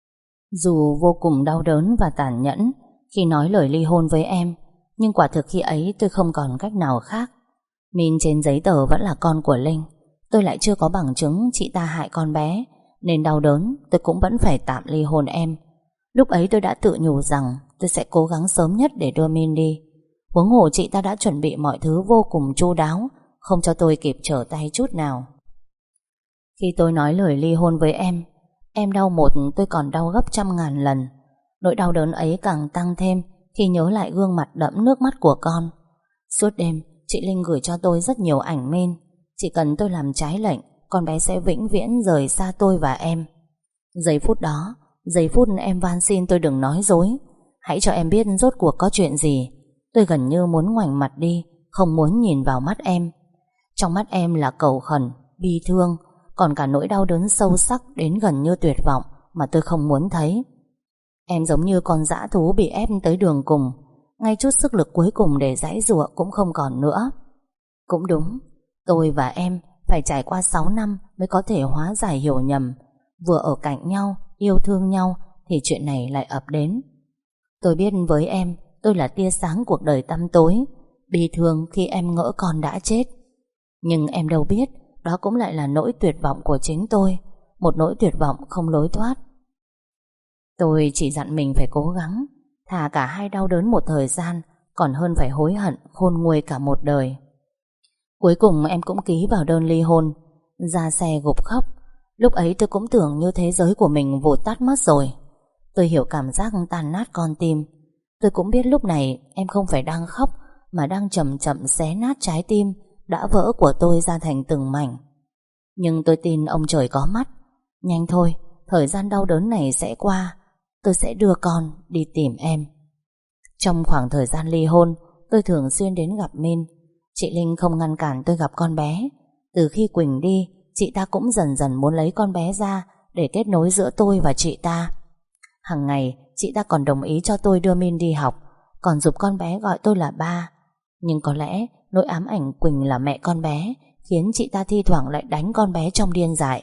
Dù vô cùng đau đớn và tàn nhẫn khi nói lời ly hôn với em, nhưng quả thực khi ấy tôi không còn cách nào khác. Min trên giấy tờ vẫn là con của Linh, tôi lại chưa có bằng chứng chị ta hại con bé, nên đau đớn tôi cũng vẫn phải tạm ly hôn em. Lúc ấy tôi đã tự nhủ rằng tôi sẽ cố gắng sớm nhất để đưa Min đi. Huống hồ chị ta đã chuẩn bị mọi thứ vô cùng chu đáo, không cho tôi kịp trở tay chút nào. Khi tôi nói lời ly hôn với em, em đau một tôi còn đau gấp trăm ngàn lần. Nỗi đau đớn ấy càng tăng thêm khi nhớ lại gương mặt đẫm nước mắt của con. Suốt đêm, chị Linh gửi cho tôi rất nhiều ảnh Min. Chỉ cần tôi làm trái lệnh, con bé sẽ vĩnh viễn rời xa tôi và em. Giây phút đó, giây phút em van xin tôi đừng nói dối. Hãy cho em biết rốt cuộc có chuyện gì. Tôi gần như muốn ngoảnh mặt đi, không muốn nhìn vào mắt em. Trong mắt em là cầu khẩn, bi thương, còn cả nỗi đau đớn sâu sắc đến gần như tuyệt vọng mà tôi không muốn thấy. Em giống như con dã thú bị ép tới đường cùng, ngay chút sức lực cuối cùng để giãy giụa cũng không còn nữa. Cũng đúng, tôi và em phải trải qua sáu năm mới có thể hóa giải hiểu nhầm. Vừa ở cạnh nhau, yêu thương nhau thì chuyện này lại ập đến. Tôi biết với em, tôi là tia sáng cuộc đời tăm tối, bi thương khi em ngỡ con đã chết. Nhưng em đâu biết, đó cũng lại là nỗi tuyệt vọng của chính tôi, một nỗi tuyệt vọng không lối thoát. Tôi chỉ dặn mình phải cố gắng, thà cả hai đau đớn một thời gian, còn hơn phải hối hận khôn nguôi cả một đời. Cuối cùng em cũng ký vào đơn ly hôn, ra xe gục khóc. Lúc ấy tôi cũng tưởng như thế giới của mình vụt tắt mất rồi. Tôi hiểu cảm giác tan nát con tim. Tôi cũng biết lúc này em không phải đang khóc, mà đang chậm chậm xé nát trái tim đã vỡ của tôi ra thành từng mảnh. Nhưng tôi tin ông trời có mắt. Nhanh thôi, thời gian đau đớn này sẽ qua. Tôi sẽ đưa con đi tìm em. Trong khoảng thời gian ly hôn, tôi thường xuyên đến gặp Min. Chị Linh không ngăn cản tôi gặp con bé. Từ khi Quỳnh đi, chị ta cũng dần dần muốn lấy con bé ra để kết nối giữa tôi và chị ta. Hằng ngày chị ta còn đồng ý cho tôi đưa Min đi học, còn giục con bé gọi tôi là ba. Nhưng có lẽ nỗi ám ảnh Quỳnh là mẹ con bé khiến chị ta thi thoảng lại đánh con bé trong điên dại.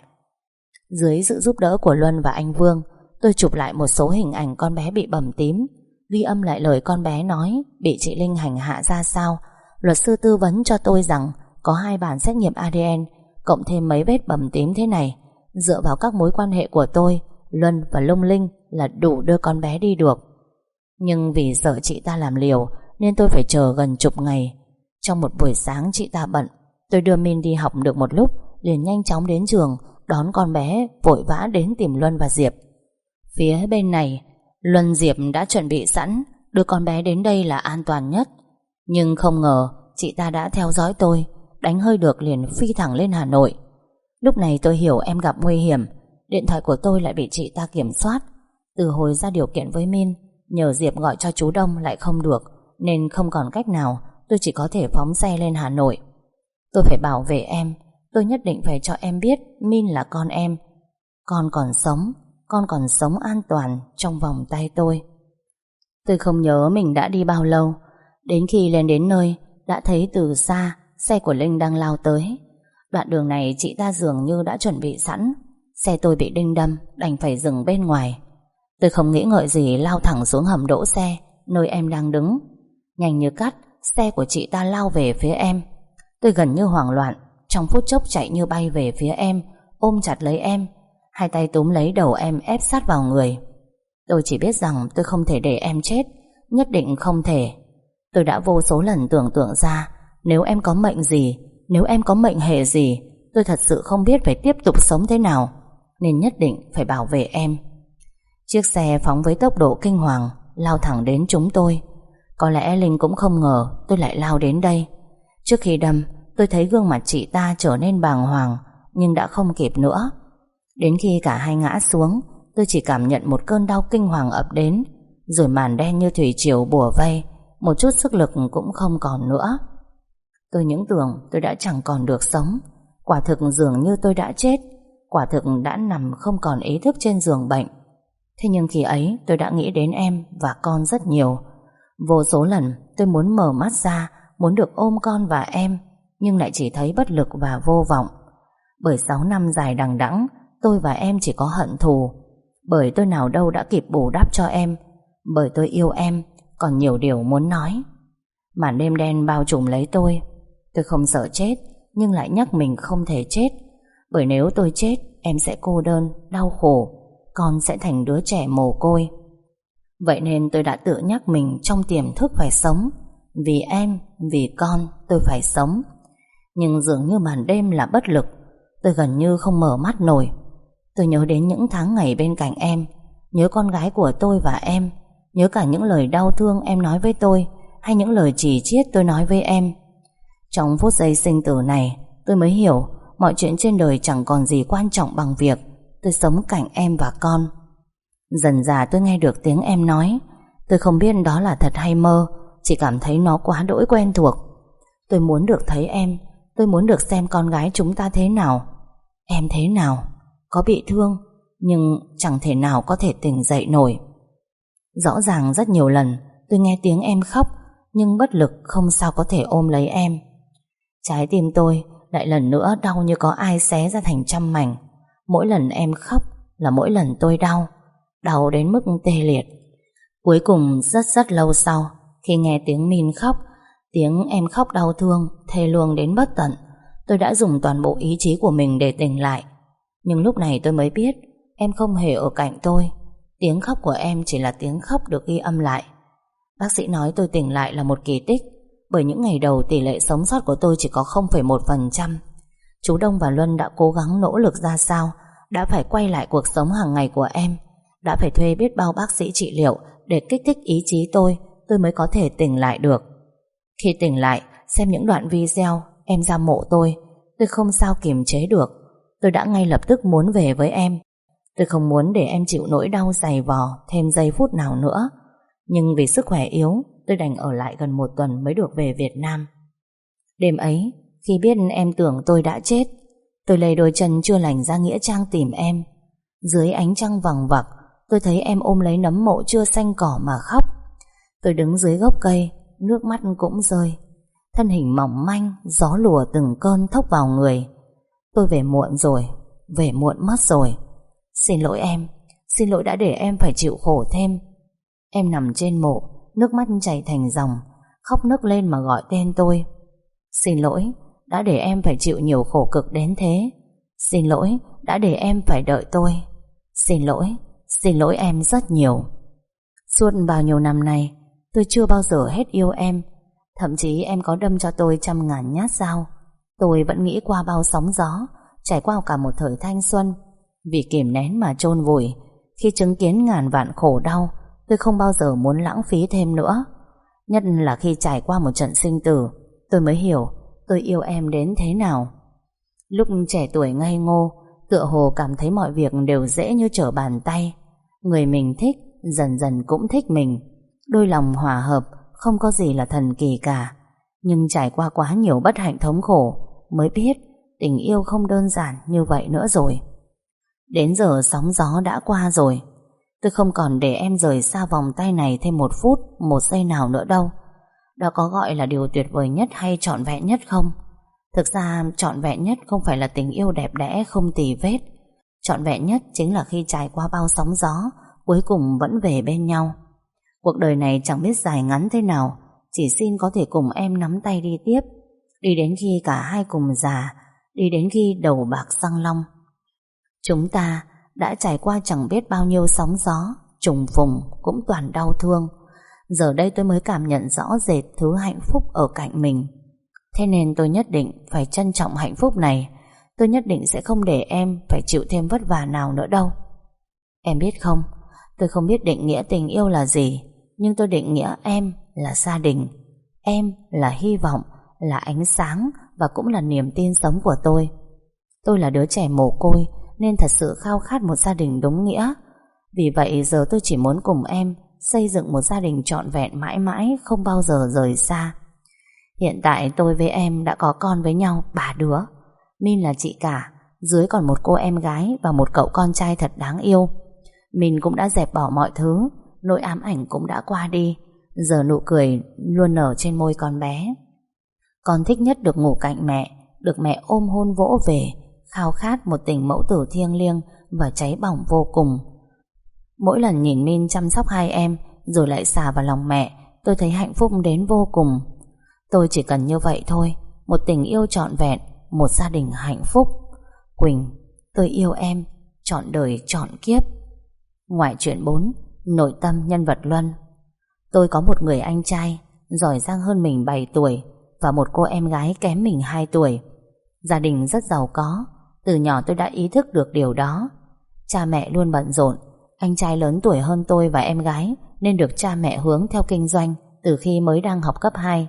Dưới sự giúp đỡ của Luân và anh Vương, tôi chụp lại một số hình ảnh con bé bị bầm tím, ghi âm lại lời con bé nói bị chị Linh hành hạ ra sao. Luật sư tư vấn cho tôi rằng có hai bản xét nghiệm a đê en cộng thêm mấy vết bầm tím thế này. Dựa vào các mối quan hệ của tôi, Luân và Lung Linh là đủ đưa con bé đi được. Nhưng vì sợ chị ta làm liều nên tôi phải chờ gần chục ngày. Trong một buổi sáng chị ta bận, tôi đưa Min đi học được một lúc, liền nhanh chóng đến trường đón con bé, vội vã đến tìm Luân và Diệp. Phía bên này, Luân Diệp đã chuẩn bị sẵn đưa con bé đến đây là an toàn nhất. Nhưng không ngờ chị ta đã theo dõi tôi, đánh hơi được liền phi thẳng lên Hà Nội. Lúc này tôi hiểu em gặp nguy hiểm. Điện thoại của tôi lại bị chị ta kiểm soát. Từ hồi ra điều kiện với Min, nhờ Diệp gọi cho chú Đông lại không được, nên không còn cách nào, tôi chỉ có thể phóng xe lên Hà Nội. Tôi phải bảo vệ em. Tôi nhất định phải cho em biết Min là con em. Con còn sống, con còn sống an toàn trong vòng tay tôi. Tôi không nhớ mình đã đi bao lâu. Đến khi lên đến nơi, đã thấy từ xa xe của Linh đang lao tới. Đoạn đường này chị ta dường như đã chuẩn bị sẵn. Xe tôi bị đinh đâm, đành phải dừng bên ngoài. Tôi không nghĩ ngợi gì lao thẳng xuống hầm đỗ xe nơi em đang đứng. Nhanh như cắt, xe của chị ta lao về phía em. Tôi gần như hoảng loạn, trong phút chốc chạy như bay về phía em, ôm chặt lấy em, hai tay túm lấy đầu em ép sát vào người. Tôi chỉ biết rằng tôi không thể để em chết, nhất định không thể. Tôi đã vô số lần tưởng tượng ra, nếu em có mệnh gì, nếu em có mệnh hệ gì, tôi thật sự không biết phải tiếp tục sống thế nào, nên nhất định phải bảo vệ em. Chiếc xe phóng với tốc độ kinh hoàng, lao thẳng đến chúng tôi. Có lẽ Linh cũng không ngờ tôi lại lao đến đây. Trước khi đâm, tôi thấy gương mặt chị ta trở nên bàng hoàng, nhưng đã không kịp nữa. Đến khi cả hai ngã xuống, tôi chỉ cảm nhận một cơn đau kinh hoàng ập đến, rồi màn đen như thủy triều bủa vây, một chút sức lực cũng không còn nữa. Tôi những tưởng tôi đã chẳng còn được sống. Quả thực dường như tôi đã chết, quả thực đã nằm không còn ý thức trên giường bệnh. Thế nhưng khi ấy tôi đã nghĩ đến em và con rất nhiều. Vô số lần tôi muốn mở mắt ra, muốn được ôm con và em, nhưng lại chỉ thấy bất lực và vô vọng. Bởi sáu năm dài đằng đẵng, tôi và em chỉ có hận thù. Bởi tôi nào đâu đã kịp bù đắp cho em. Bởi tôi yêu em, còn nhiều điều muốn nói. Màn đêm đen bao trùm lấy tôi. Tôi không sợ chết, nhưng lại nhắc mình không thể chết. Bởi nếu tôi chết, em sẽ cô đơn, đau khổ, con sẽ thành đứa trẻ mồ côi. Vậy nên tôi đã tự nhắc mình trong tiềm thức phải sống. Vì em, vì con, tôi phải sống. Nhưng dường như màn đêm là bất lực. Tôi gần như không mở mắt nổi. Tôi nhớ đến những tháng ngày bên cạnh em, nhớ con gái của tôi và em, nhớ cả những lời đau thương em nói với tôi, hay những lời chỉ chiết tôi nói với em. Trong phút giây sinh tử này, tôi mới hiểu mọi chuyện trên đời chẳng còn gì quan trọng bằng việc tôi sống cạnh em và con. Dần dà tôi nghe được tiếng em nói. Tôi không biết đó là thật hay mơ, chỉ cảm thấy nó quá đỗi quen thuộc. Tôi muốn được thấy em, tôi muốn được xem con gái chúng ta thế nào. Em thế nào? Có bị thương, nhưng chẳng thể nào có thể tỉnh dậy nổi. Rõ ràng rất nhiều lần tôi nghe tiếng em khóc, nhưng bất lực không sao có thể ôm lấy em. Trái tim tôi lại lần nữa đau như có ai xé ra thành trăm mảnh. Mỗi lần em khóc là mỗi lần tôi đau, đau đến mức tê liệt. Cuối cùng rất rất lâu sau, khi nghe tiếng Min khóc, tiếng em khóc đau thương, thê lương đến bất tận, tôi đã dùng toàn bộ ý chí của mình để tỉnh lại. Nhưng lúc này tôi mới biết em không hề ở cạnh tôi. Tiếng khóc của em chỉ là tiếng khóc được ghi âm lại. Bác sĩ nói tôi tỉnh lại là một kỳ tích, bởi những ngày đầu tỷ lệ sống sót của tôi chỉ có không phẩy một phần trăm. Chú Đông và Luân đã cố gắng nỗ lực ra sao, đã phải quay lại cuộc sống hàng ngày của em, đã phải thuê biết bao bác sĩ trị liệu để kích thích ý chí tôi, tôi mới có thể tỉnh lại được. Khi tỉnh lại, xem những đoạn video em ra mộ tôi, tôi không sao kiềm chế được. Tôi đã ngay lập tức muốn về với em. Tôi không muốn để em chịu nỗi đau dày vò thêm giây phút nào nữa. Nhưng vì sức khỏe yếu, tôi đành ở lại gần một tuần mới được về Việt Nam. Đêm ấy, khi biết em tưởng tôi đã chết, tôi lê đôi chân chưa lành ra nghĩa trang tìm em. Dưới ánh trăng vằng vặc, tôi thấy em ôm lấy nấm mộ chưa xanh cỏ mà khóc. Tôi đứng dưới gốc cây, nước mắt cũng rơi. Thân hình mỏng manh, gió lùa từng cơn thốc vào người. Tôi về muộn rồi, về muộn mất rồi. Xin lỗi em, xin lỗi đã để em phải chịu khổ thêm. Em nằm trên mộ, nước mắt chảy thành dòng, khóc nức lên mà gọi tên tôi. Xin lỗi đã để em phải chịu nhiều khổ cực đến thế. Xin lỗi đã để em phải đợi tôi. Xin lỗi, xin lỗi em rất nhiều. Suốt bao nhiêu năm nay, tôi chưa bao giờ hết yêu em. Thậm chí em có đâm cho tôi trăm ngàn nhát dao, tôi vẫn nghĩ qua bao sóng gió, trải qua cả một thời thanh xuân. Vì kìm nén mà chôn vùi, khi chứng kiến ngàn vạn khổ đau, tôi không bao giờ muốn lãng phí thêm nữa. Nhất là khi trải qua một trận sinh tử, tôi mới hiểu tôi yêu em đến thế nào. Lúc trẻ tuổi ngây ngô, tựa hồ cảm thấy mọi việc đều dễ như trở bàn tay. Người mình thích dần dần cũng thích mình, đôi lòng hòa hợp, không có gì là thần kỳ cả. Nhưng trải qua quá nhiều bất hạnh thống khổ, mới biết tình yêu không đơn giản như vậy nữa rồi. Đến giờ sóng gió đã qua rồi. Tôi không còn để em rời xa vòng tay này thêm một phút, một giây nào nữa đâu. Đó có gọi là điều tuyệt vời nhất hay trọn vẹn nhất không? Thực ra trọn vẹn nhất không phải là tình yêu đẹp đẽ không tì vết. Trọn vẹn nhất chính là khi trải qua bao sóng gió, cuối cùng vẫn về bên nhau. Cuộc đời này chẳng biết dài ngắn thế nào, chỉ xin có thể cùng em nắm tay đi tiếp, đi đến khi cả hai cùng già, đi đến khi đầu bạc răng long. Chúng ta đã trải qua chẳng biết bao nhiêu sóng gió, trùng phùng cũng toàn đau thương. Giờ đây tôi mới cảm nhận rõ rệt thứ hạnh phúc ở cạnh mình. Thế nên tôi nhất định phải trân trọng hạnh phúc này. Tôi nhất định sẽ không để em phải chịu thêm vất vả nào nữa đâu. Em biết không, tôi không biết định nghĩa tình yêu là gì, nhưng tôi định nghĩa em là gia đình. Em là hy vọng, là ánh sáng và cũng là niềm tin sống của tôi. Tôi là đứa trẻ mồ côi nên thật sự khao khát một gia đình đúng nghĩa. Vì vậy giờ tôi chỉ muốn cùng em xây dựng một gia đình trọn vẹn mãi mãi, không bao giờ rời xa. Hiện tại tôi với em đã có con với nhau ba đứa. Min là chị cả, dưới còn một cô em gái và một cậu con trai thật đáng yêu. Min cũng đã dẹp bỏ mọi thứ, nỗi ám ảnh cũng đã qua đi. Giờ nụ cười luôn nở trên môi con bé. Con thích nhất được ngủ cạnh mẹ, được mẹ ôm hôn vỗ về, khao khát một tình mẫu tử thiêng liêng và cháy bỏng vô cùng. Mỗi lần nhìn Min chăm sóc hai em rồi lại xà vào lòng mẹ, tôi thấy hạnh phúc đến vô cùng. Tôi chỉ cần như vậy thôi, một tình yêu trọn vẹn, một gia đình hạnh phúc. Quỳnh, tôi yêu em trọn đời trọn kiếp. Ngoại truyện bốn, nội tâm nhân vật Luân. Tôi có một người anh trai giỏi giang hơn mình bảy tuổi và một cô em gái kém mình hai tuổi. Gia đình rất giàu có. Từ nhỏ tôi đã ý thức được điều đó. Cha mẹ luôn bận rộn. Anh trai lớn tuổi hơn tôi và em gái nên được cha mẹ hướng theo kinh doanh từ khi mới đang học cấp hai.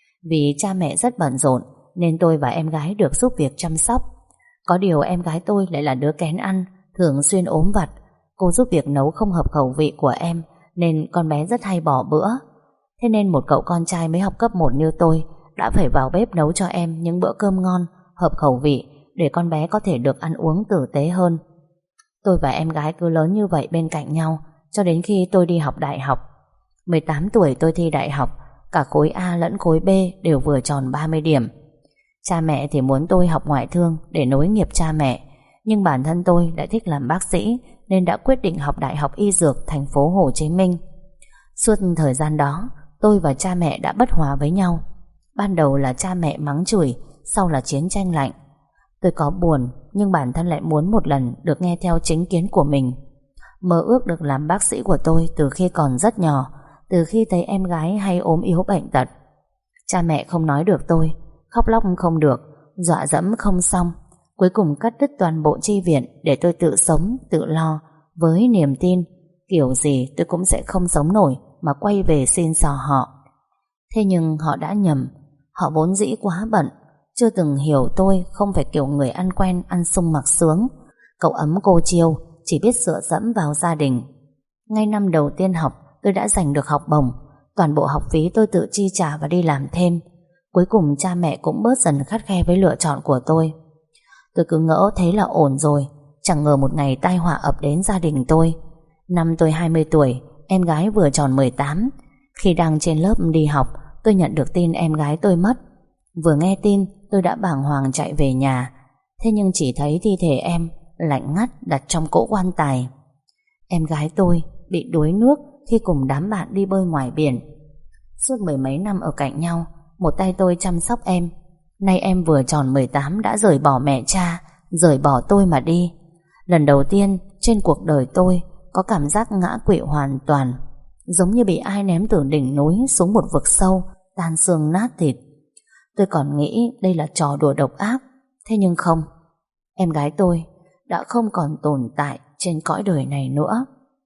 Vì cha mẹ rất bận rộn nên tôi và em gái được giúp việc chăm sóc. Có điều em gái tôi lại là đứa kén ăn, thường xuyên ốm vặt. Cô giúp việc nấu không hợp khẩu vị của em nên con bé rất hay bỏ bữa. Thế nên một cậu con trai mới học cấp một như tôi đã phải vào bếp nấu cho em những bữa cơm ngon, hợp khẩu vị để con bé có thể được ăn uống tử tế hơn. Tôi và em gái cứ lớn như vậy bên cạnh nhau cho đến khi tôi đi học đại học. mười tám tuổi tôi thi đại học, cả khối A lẫn khối B đều vừa tròn ba mươi điểm. Cha mẹ thì muốn tôi học ngoại thương để nối nghiệp cha mẹ, nhưng bản thân tôi lại thích làm bác sĩ nên đã quyết định học Đại học Y Dược thành phố Hồ Chí Minh. Suốt thời gian đó, tôi và cha mẹ đã bất hòa với nhau. Ban đầu là cha mẹ mắng chửi, sau là chiến tranh lạnh. Tôi có buồn, nhưng bản thân lại muốn một lần được nghe theo chính kiến của mình. Mơ ước được làm bác sĩ của tôi từ khi còn rất nhỏ, từ khi thấy em gái hay ốm yếu bệnh tật. Cha mẹ không nói được tôi, khóc lóc không được, dọa dẫm không xong, cuối cùng cắt đứt toàn bộ chi viện để tôi tự sống, tự lo, với niềm tin kiểu gì tôi cũng sẽ không sống nổi mà quay về xin xỏ họ. Thế nhưng họ đã nhầm. Họ vốn dĩ quá bận, chưa từng hiểu tôi không phải kiểu người ăn quen ăn sung mặc sướng, cậu ấm cô chiêu, chỉ biết dựa dẫm vào gia đình. Ngay năm đầu tiên học, tôi đã giành được học bổng. Toàn bộ học phí tôi tự chi trả và đi làm thêm. Cuối cùng cha mẹ cũng bớt dần khắt khe với lựa chọn của tôi. Tôi cứ ngỡ thế là ổn rồi, chẳng ngờ một ngày tai họa ập đến gia đình tôi. Năm tôi hai mươi tuổi, em gái vừa tròn mười tám. Khi đang trên lớp đi học, tôi nhận được tin em gái tôi mất. Vừa nghe tin, tôi đã bàng hoàng chạy về nhà. Thế nhưng chỉ thấy thi thể em lạnh ngắt đặt trong cỗ quan tài. Em gái tôi bị đuối nước khi cùng đám bạn đi bơi ngoài biển. Suốt mười mấy năm ở cạnh nhau, một tay tôi chăm sóc em. Nay em vừa tròn mười tám đã rời bỏ mẹ cha, rời bỏ tôi mà đi. Lần đầu tiên trên cuộc đời tôi có cảm giác ngã quỵ hoàn toàn, giống như bị ai ném từ đỉnh núi xuống một vực sâu, tan xương nát thịt. Tôi còn nghĩ đây là trò đùa độc ác. Thế nhưng không, em gái tôi đã không còn tồn tại trên cõi đời này nữa.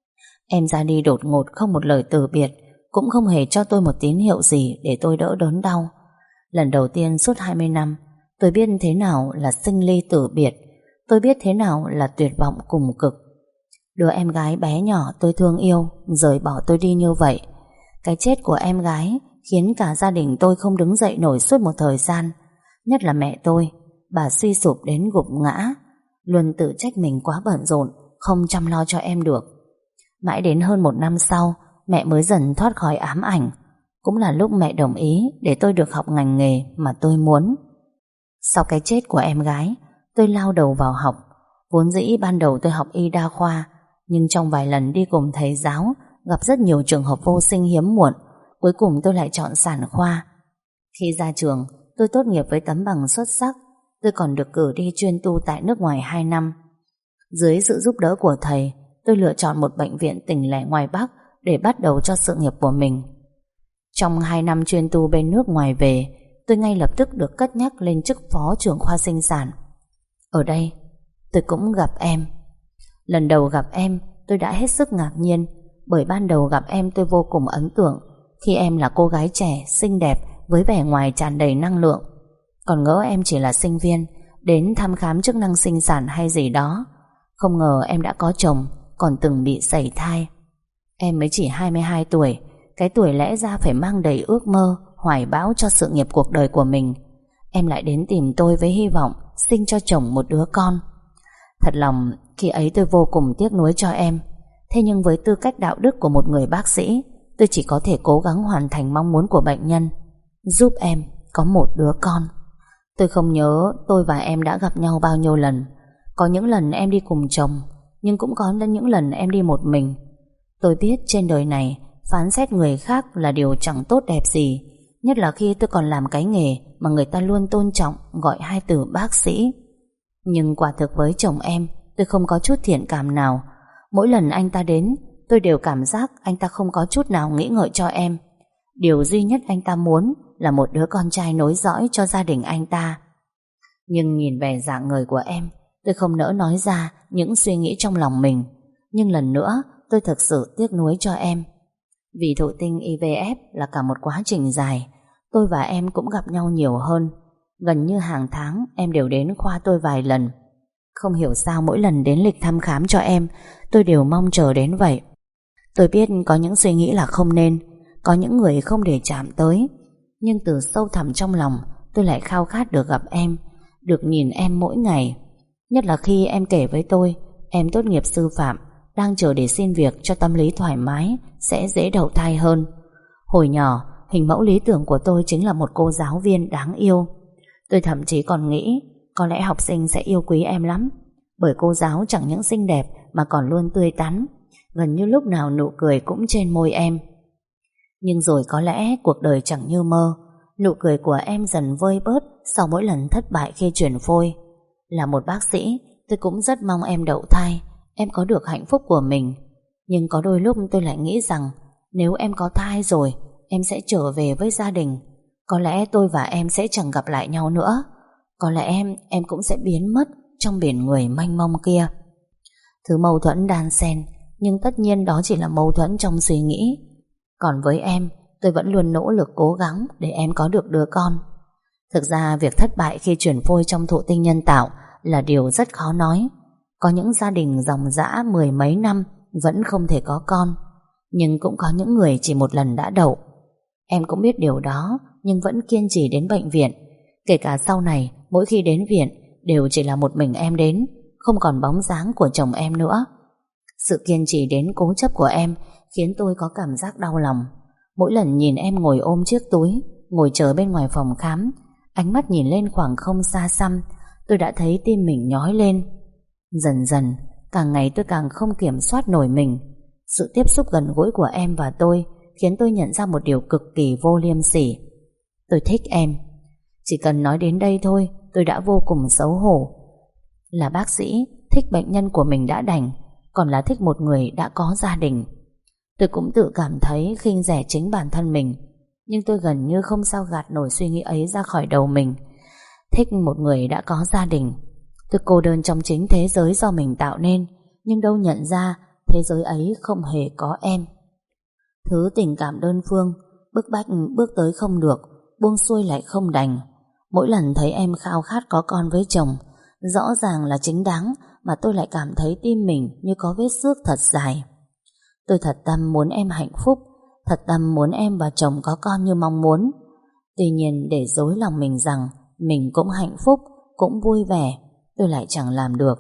Em ra đi đột ngột, không một lời từ biệt, cũng không hề cho tôi một tín hiệu gì để tôi đỡ đớn đau. Lần đầu tiên suốt hai mươi năm, tôi biết thế nào là sinh ly tử biệt. Tôi biết thế nào là tuyệt vọng cùng cực. Đứa em gái bé nhỏ tôi thương yêu rời bỏ tôi đi như vậy. Cái chết của em gái khiến cả gia đình tôi không đứng dậy nổi suốt một thời gian. Nhất là mẹ tôi, bà suy sụp đến gục ngã, luôn tự trách mình quá bận rộn, không chăm lo cho em được. Mãi đến hơn một năm sau, mẹ mới dần thoát khỏi ám ảnh. Cũng là lúc mẹ đồng ý để tôi được học ngành nghề mà tôi muốn. Sau cái chết của em gái, tôi lao đầu vào học. Vốn dĩ ban đầu tôi học y đa khoa, Nhưng trong vài lần đi cùng thầy giáo, gặp rất nhiều trường hợp vô sinh hiếm muộn, cuối cùng tôi lại chọn sản khoa. Khi ra trường, tôi tốt nghiệp với tấm bằng xuất sắc. Tôi còn được cử đi chuyên tu tại nước ngoài hai năm. Dưới sự giúp đỡ của thầy, tôi lựa chọn một bệnh viện tỉnh lẻ ngoài Bắc để bắt đầu cho sự nghiệp của mình. Trong hai năm chuyên tu bên nước ngoài về, tôi ngay lập tức được cất nhắc lên chức phó trưởng khoa sinh sản. Ở đây, tôi cũng gặp em. Lần đầu gặp em, tôi đã hết sức ngạc nhiên, bởi ban đầu gặp em tôi vô cùng ấn tượng khi em là cô gái trẻ, xinh đẹp với vẻ ngoài tràn đầy năng lượng. Còn ngỡ em chỉ là sinh viên đến thăm khám chức năng sinh sản hay gì đó. Không ngờ em đã có chồng, còn từng bị sẩy thai. Em mới chỉ hai mươi hai tuổi, cái tuổi lẽ ra phải mang đầy ước mơ, hoài bão cho sự nghiệp cuộc đời của mình. Em lại đến tìm tôi với hy vọng sinh cho chồng một đứa con. Thật lòng khi ấy tôi vô cùng tiếc nuối cho em. Thế nhưng với tư cách đạo đức của một người bác sĩ, tôi chỉ có thể cố gắng hoàn thành mong muốn của bệnh nhân, giúp em có một đứa con. Tôi không nhớ tôi và em đã gặp nhau bao nhiêu lần. Có những lần em đi cùng chồng, nhưng cũng có những lần em đi một mình. Tôi biết trên đời này phán xét người khác là điều chẳng tốt đẹp gì, nhất là khi tôi còn làm cái nghề mà người ta luôn tôn trọng, gọi hai từ bác sĩ. Nhưng quả thực với chồng em, tôi không có chút thiện cảm nào. Mỗi lần anh ta đến, tôi đều cảm giác anh ta không có chút nào nghĩ ngợi cho em. Điều duy nhất anh ta muốn là một đứa con trai nối dõi cho gia đình anh ta. Nhưng nhìn về dạng người của em, tôi không nỡ nói ra những suy nghĩ trong lòng mình. Nhưng lần nữa, tôi thực sự tiếc nuối cho em. Vì thụ tinh i vê ép là cả một quá trình dài. Tôi và em cũng gặp nhau nhiều hơn. Gần như hàng tháng em đều đến khoa tôi vài lần. Không hiểu sao mỗi lần đến lịch thăm khám cho em, tôi đều mong chờ đến vậy. Tôi biết có những suy nghĩ là không nên, có những người không để chạm tới. Nhưng từ sâu thẳm trong lòng, tôi lại khao khát được gặp em, được nhìn em mỗi ngày. Nhất là khi em kể với tôi em tốt nghiệp sư phạm, đang chờ để xin việc cho tâm lý thoải mái, sẽ dễ đậu thai hơn. Hồi nhỏ, hình mẫu lý tưởng của tôi chính là một cô giáo viên đáng yêu. Tôi thậm chí còn nghĩ có lẽ học sinh sẽ yêu quý em lắm, bởi cô giáo chẳng những xinh đẹp mà còn luôn tươi tắn, gần như lúc nào nụ cười cũng trên môi em. Nhưng rồi có lẽ cuộc đời chẳng như mơ. Nụ cười của em dần vơi bớt sau mỗi lần thất bại khi chuyển phôi. Là một bác sĩ, tôi cũng rất mong em đậu thai, em có được hạnh phúc của mình. Nhưng có đôi lúc tôi lại nghĩ rằng nếu em có thai rồi, em sẽ trở về với gia đình. Có lẽ tôi và em sẽ chẳng gặp lại nhau nữa. Có lẽ em, em cũng sẽ biến mất trong biển người mênh mông kia. Thứ mâu thuẫn đan xen, nhưng tất nhiên đó chỉ là mâu thuẫn trong suy nghĩ. Còn với em, tôi vẫn luôn nỗ lực cố gắng để em có được đứa con. Thực ra việc thất bại khi chuyển phôi trong thụ tinh nhân tạo là điều rất khó nói. Có những gia đình dòng dã mười mấy năm vẫn không thể có con, nhưng cũng có những người chỉ một lần đã đậu. Em cũng biết điều đó, nhưng vẫn kiên trì đến bệnh viện. Kể cả sau này, mỗi khi đến viện đều chỉ là một mình em đến, không còn bóng dáng của chồng em nữa. Sự kiên trì đến cố chấp của em khiến tôi có cảm giác đau lòng. Mỗi lần nhìn em ngồi ôm chiếc túi, ngồi chờ bên ngoài phòng khám, ánh mắt nhìn lên khoảng không xa xăm, tôi đã thấy tim mình nhói lên. Dần dần, càng ngày tôi càng không kiểm soát nổi mình. Sự tiếp xúc gần gũi của em và tôi khiến tôi nhận ra một điều cực kỳ vô liêm sỉ. Tôi thích em. Chỉ cần nói đến đây thôi, tôi đã vô cùng xấu hổ. Là bác sĩ, thích bệnh nhân của mình đã đành, còn là thích một người đã có gia đình. Tôi cũng tự cảm thấy khinh rẻ chính bản thân mình, nhưng tôi gần như không sao gạt nổi suy nghĩ ấy ra khỏi đầu mình. Thích một người đã có gia đình. Tôi cô đơn trong chính thế giới do mình tạo nên, nhưng đâu nhận ra thế giới ấy không hề có em. Thứ tình cảm đơn phương, bức bách bước tới không được, buông xuôi lại không đành. Mỗi lần thấy em khao khát có con với chồng, rõ ràng là chính đáng, mà tôi lại cảm thấy tim mình như có vết xước thật dài. Tôi thật tâm muốn em hạnh phúc, thật tâm muốn em và chồng có con như mong muốn. Tuy nhiên để dối lòng mình rằng mình cũng hạnh phúc, cũng vui vẻ, tôi lại chẳng làm được.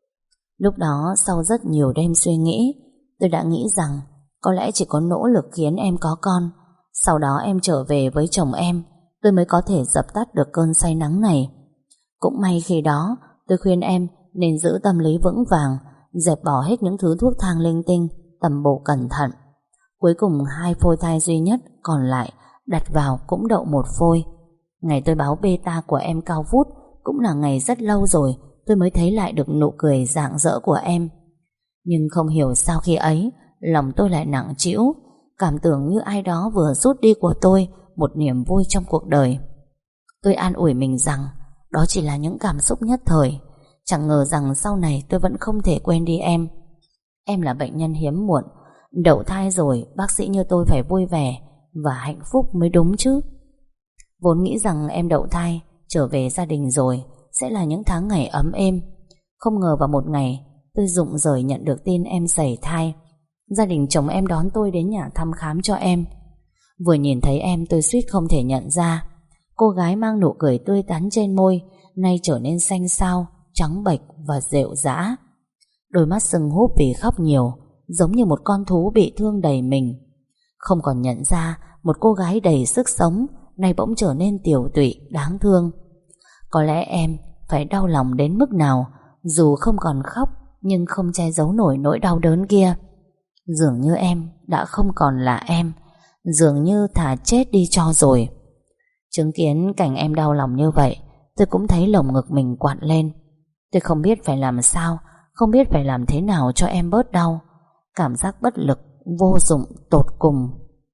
Lúc đó sau rất nhiều đêm suy nghĩ, tôi đã nghĩ rằng có lẽ chỉ có nỗ lực khiến em có con, sau đó em trở về với chồng em, tôi mới có thể dập tắt được cơn say nắng này. Cũng may khi đó tôi khuyên em nên giữ tâm lý vững vàng, dẹp bỏ hết những thứ thuốc thang linh tinh, tầm bổ cẩn thận. Cuối cùng hai phôi thai duy nhất còn lại đặt vào cũng đậu một phôi. Ngày tôi báo beta của em cao vút cũng là ngày rất lâu rồi tôi mới thấy lại được nụ cười rạng rỡ của em. Nhưng không hiểu sao khi ấy lòng tôi lại nặng trĩu, cảm tưởng như ai đó vừa rút đi của tôi một niềm vui trong cuộc đời. Tôi an ủi mình rằng đó chỉ là những cảm xúc nhất thời, chẳng ngờ rằng sau này tôi vẫn không thể quên đi em. Em là bệnh nhân hiếm muộn, đậu thai rồi bác sĩ như tôi phải vui vẻ và hạnh phúc mới đúng chứ. Vốn nghĩ rằng em đậu thai, trở về gia đình rồi sẽ là những tháng ngày ấm êm. Không ngờ vào một ngày tôi rụng rời nhận được tin em sẩy thai. Gia đình chồng em đón tôi đến nhà thăm khám cho em. Vừa nhìn thấy em tôi suýt không thể nhận ra. Cô gái mang nụ cười tươi tắn trên môi nay trở nên xanh xao, trắng bệch và rệu rã. Đôi mắt sưng húp vì khóc nhiều, giống như một con thú bị thương đầy mình. Không còn nhận ra một cô gái đầy sức sống nay bỗng trở nên tiều tụy, đáng thương. Có lẽ em phải đau lòng đến mức nào, dù không còn khóc nhưng không che giấu nổi nỗi đau đớn kia. Dường như em đã không còn là em, dường như thà chết đi cho rồi. Chứng kiến cảnh em đau lòng như vậy, tôi cũng thấy lồng ngực mình quặn lên. Tôi không biết phải làm sao, không biết phải làm thế nào cho em bớt đau. Cảm giác bất lực, vô dụng, tột cùng.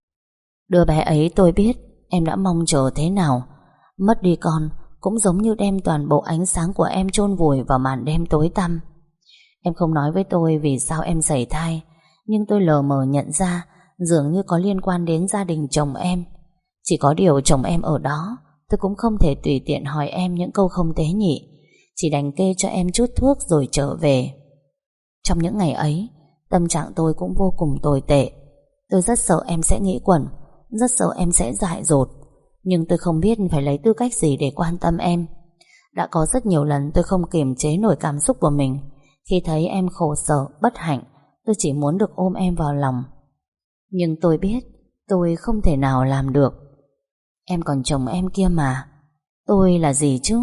Đứa bé ấy tôi biết em đã mong chờ thế nào. Mất đi con cũng giống như đem toàn bộ ánh sáng của em chôn vùi vào màn đêm tối tăm. Em không nói với tôi vì sao em sẩy thai, nhưng tôi lờ mờ nhận ra dường như có liên quan đến gia đình chồng em. Chỉ có điều chồng em ở đó, tôi cũng không thể tùy tiện hỏi em những câu không tế nhị, chỉ đành kê cho em chút thuốc rồi trở về. Trong những ngày ấy, tâm trạng tôi cũng vô cùng tồi tệ. Tôi rất sợ em sẽ nghĩ quẩn, rất sợ em sẽ dại dột, nhưng tôi không biết phải lấy tư cách gì để quan tâm em. Đã có rất nhiều lần tôi không kiềm chế nổi cảm xúc của mình. Khi thấy em khổ sở, bất hạnh, tôi chỉ muốn được ôm em vào lòng. Nhưng tôi biết tôi không thể nào làm được. Em còn chồng em kia mà, tôi là gì chứ?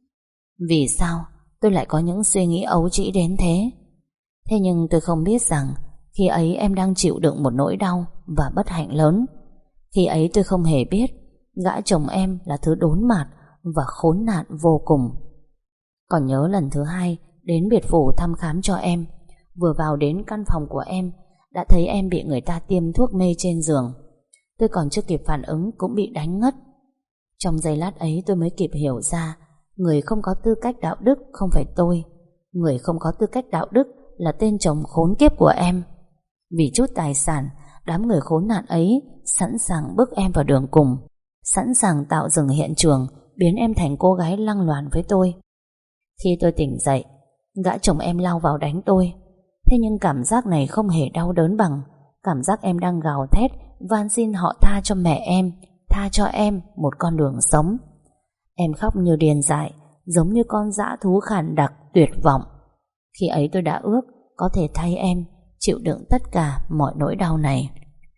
Vì sao tôi lại có những suy nghĩ ấu trĩ đến thế? Thế nhưng tôi không biết rằng khi ấy em đang chịu đựng một nỗi đau và bất hạnh lớn. Khi ấy tôi không hề biết gã chồng em là thứ đốn mạt và khốn nạn vô cùng. Còn nhớ lần thứ hai đến biệt phủ thăm khám cho em, vừa vào đến căn phòng của em đã thấy em bị người ta tiêm thuốc mê trên giường. Tôi còn chưa kịp phản ứng cũng bị đánh ngất. Trong giây lát ấy tôi mới kịp hiểu ra người không có tư cách đạo đức không phải tôi. Người không có tư cách đạo đức là tên chồng khốn kiếp của em. Vì chút tài sản, đám người khốn nạn ấy sẵn sàng bước em vào đường cùng, sẵn sàng tạo dừng hiện trường, biến em thành cô gái lăng loàn với tôi. Khi tôi tỉnh dậy, gã chồng em lao vào đánh tôi. Thế nhưng cảm giác này không hề đau đớn bằng cảm giác em đang gào thét van xin họ tha cho mẹ em, tha cho em một con đường sống. Em khóc như điên dại, giống như con dã thú khản đặc tuyệt vọng. Khi ấy tôi đã ước có thể thay em chịu đựng tất cả mọi nỗi đau này.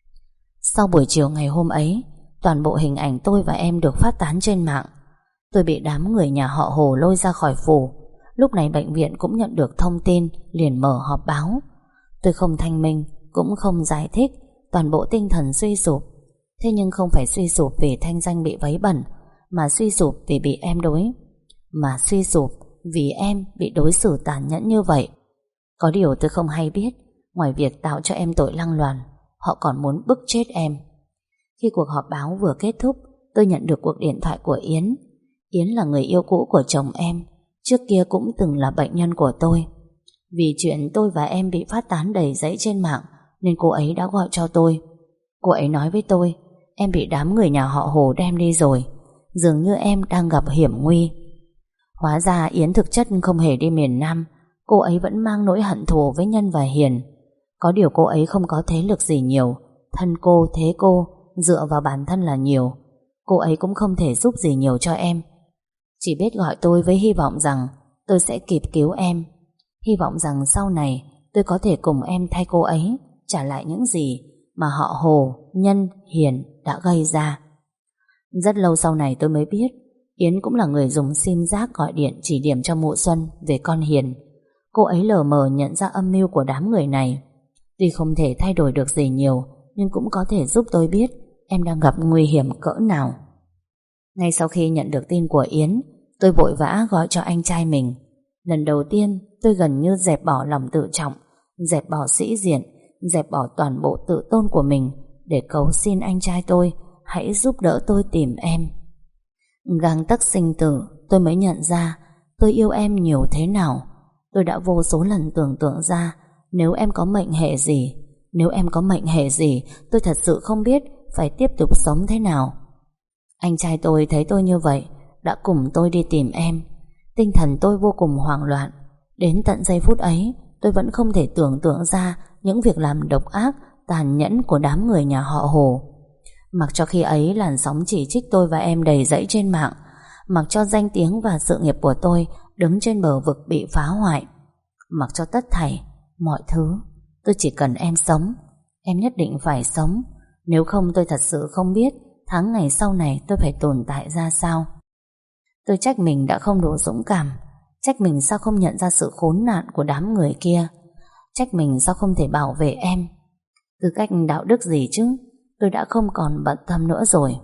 Sau buổi chiều ngày hôm ấy, toàn bộ hình ảnh tôi và em được phát tán trên mạng. Tôi bị đám người nhà họ Hồ lôi ra khỏi phủ. Lúc này bệnh viện cũng nhận được thông tin, liền mở họp báo. Tôi không thanh minh, cũng không giải thích, toàn bộ tinh thần suy sụp. Thế nhưng không phải suy sụp vì thanh danh bị vấy bẩn, mà suy sụp vì bị em đối Mà suy sụp vì em bị đối xử tàn nhẫn như vậy. Có điều tôi không hay biết, ngoài việc tạo cho em tội lăng loàn, họ còn muốn bức chết em. Khi cuộc họp báo vừa kết thúc, tôi nhận được cuộc điện thoại của Yến. Yến là người yêu cũ của chồng em, trước kia cũng từng là bệnh nhân của tôi. Vì chuyện tôi và em bị phát tán đầy dẫy trên mạng nên cô ấy đã gọi cho tôi. Cô ấy nói với tôi em bị đám người nhà họ Hồ đem đi rồi, dường như em đang gặp hiểm nguy. Hóa ra Yến thực chất không hề đi miền Nam. Cô ấy vẫn mang nỗi hận thù với Nhân và Hiền. Có điều cô ấy không có thế lực gì nhiều, thân cô thế cô, dựa vào bản thân là nhiều. Cô ấy cũng không thể giúp gì nhiều cho em, chỉ biết gọi tôi với hy vọng rằng tôi sẽ kịp cứu em. Hy vọng rằng sau này tôi có thể cùng em thay cô ấy trả lại những gì mà họ Hồ, Nhân, Hiền đã gây ra. Rất lâu sau này tôi mới biết Yến cũng là người dùng sim rác gọi điện chỉ điểm cho Mụ Xuân về con Hiền. Cô ấy lờ mờ nhận ra âm mưu của đám người này. Tuy không thể thay đổi được gì nhiều, nhưng cũng có thể giúp tôi biết em đang gặp nguy hiểm cỡ nào. Ngay sau khi nhận được tin của Yến, tôi vội vã gọi cho anh trai mình. Lần đầu tiên tôi gần như dẹp bỏ lòng tự trọng, dẹp bỏ sĩ diện, dẹp bỏ toàn bộ tự tôn của mình để cầu xin anh trai tôi hãy giúp đỡ tôi tìm em. Gang tấc sinh tử, tôi mới nhận ra tôi yêu em nhiều thế nào. Tôi đã vô số lần tưởng tượng ra nếu em có mệnh hệ gì, nếu em có mệnh hệ gì, tôi thật sự không biết phải tiếp tục sống thế nào. Anh trai tôi thấy tôi như vậy, đã cùng tôi đi tìm em. Tinh thần tôi vô cùng hoảng loạn. Đến tận giây phút ấy, tôi vẫn không thể tưởng tượng ra những việc làm độc ác, tàn nhẫn của đám người nhà họ Hồ. Mặc cho khi ấy làn sóng chỉ trích tôi và em đầy dẫy trên mạng, mặc cho danh tiếng và sự nghiệp của tôi đứng trên bờ vực bị phá hoại, mặc cho tất thảy mọi thứ, tôi chỉ cần em sống. Em nhất định phải sống, nếu không tôi thật sự không biết tháng ngày sau này tôi phải tồn tại ra sao. Tôi trách mình đã không đủ dũng cảm, trách mình sao không nhận ra sự khốn nạn của đám người kia, trách mình sao không thể bảo vệ em. Tư cách đạo đức gì chứ, tôi đã không còn bận tâm nữa rồi.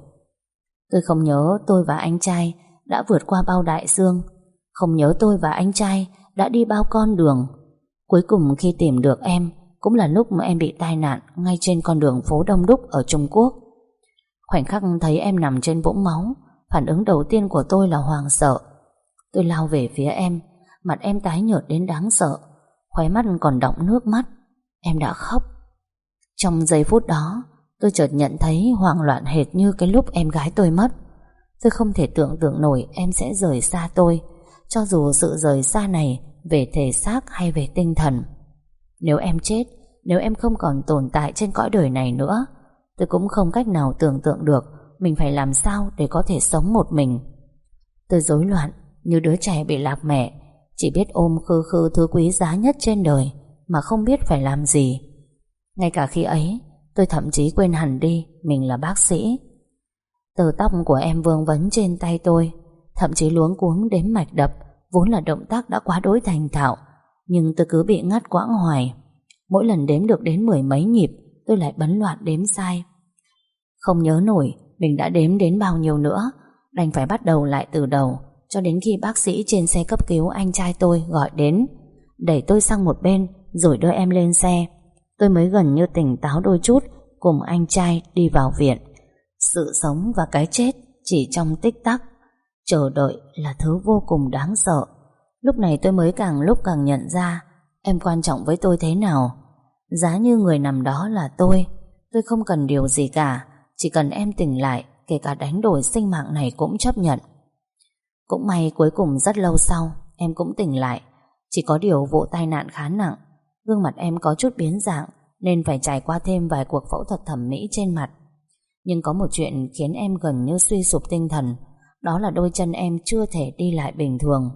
Tôi không nhớ tôi và anh trai đã vượt qua bao đại dương, không nhớ tôi và anh trai đã đi bao con đường. Cuối cùng khi tìm được em cũng là lúc mà em bị tai nạn ngay trên con đường phố đông đúc ở Trung Quốc. Khoảnh khắc thấy em nằm trên vũng máu, phản ứng đầu tiên của tôi là hoảng sợ. Tôi lao về phía em, mặt em tái nhợt đến đáng sợ, khóe mắt còn đọng nước mắt. Em đã khóc. Trong giây phút đó, tôi chợt nhận thấy hoảng loạn hệt như cái lúc em gái tôi mất. Tôi không thể tưởng tượng nổi em sẽ rời xa tôi, cho dù sự rời xa này về thể xác hay về tinh thần. Nếu em chết, nếu em không còn tồn tại trên cõi đời này nữa, tôi cũng không cách nào tưởng tượng được mình phải làm sao để có thể sống một mình. Tôi rối loạn như đứa trẻ bị lạc mẹ, chỉ biết ôm khư khư thứ quý giá nhất trên đời mà không biết phải làm gì. Ngay cả khi ấy, tôi thậm chí quên hẳn đi mình là bác sĩ. Tơ tóc của em vương vấn trên tay tôi, thậm chí luống cuống đếm mạch đập, vốn là động tác đã quá đối thành thạo, nhưng tôi cứ bị ngắt quãng hoài. Mỗi lần đếm được đến mười mấy nhịp, tôi lại bấn loạn đếm sai. Không nhớ nổi mình đã đếm đến bao nhiêu nữa, đành phải bắt đầu lại từ đầu, cho đến khi bác sĩ trên xe cấp cứu anh trai tôi gọi đến, đẩy tôi sang một bên rồi đưa em lên xe. Tôi mới gần như tỉnh táo đôi chút, cùng anh trai đi vào viện. Sự sống và cái chết chỉ trong tích tắc. Chờ đợi là thứ vô cùng đáng sợ. Lúc này tôi mới càng lúc càng nhận ra em quan trọng với tôi thế nào. Giá như người nằm đó là tôi, tôi không cần điều gì cả, chỉ cần em tỉnh lại, kể cả đánh đổi sinh mạng này cũng chấp nhận. Cũng may cuối cùng rất lâu sau em cũng tỉnh lại. Chỉ có điều vụ tai nạn khá nặng, gương mặt em có chút biến dạng nên phải trải qua thêm vài cuộc phẫu thuật thẩm mỹ trên mặt. Nhưng có một chuyện khiến em gần như suy sụp tinh thần, đó là đôi chân em chưa thể đi lại bình thường.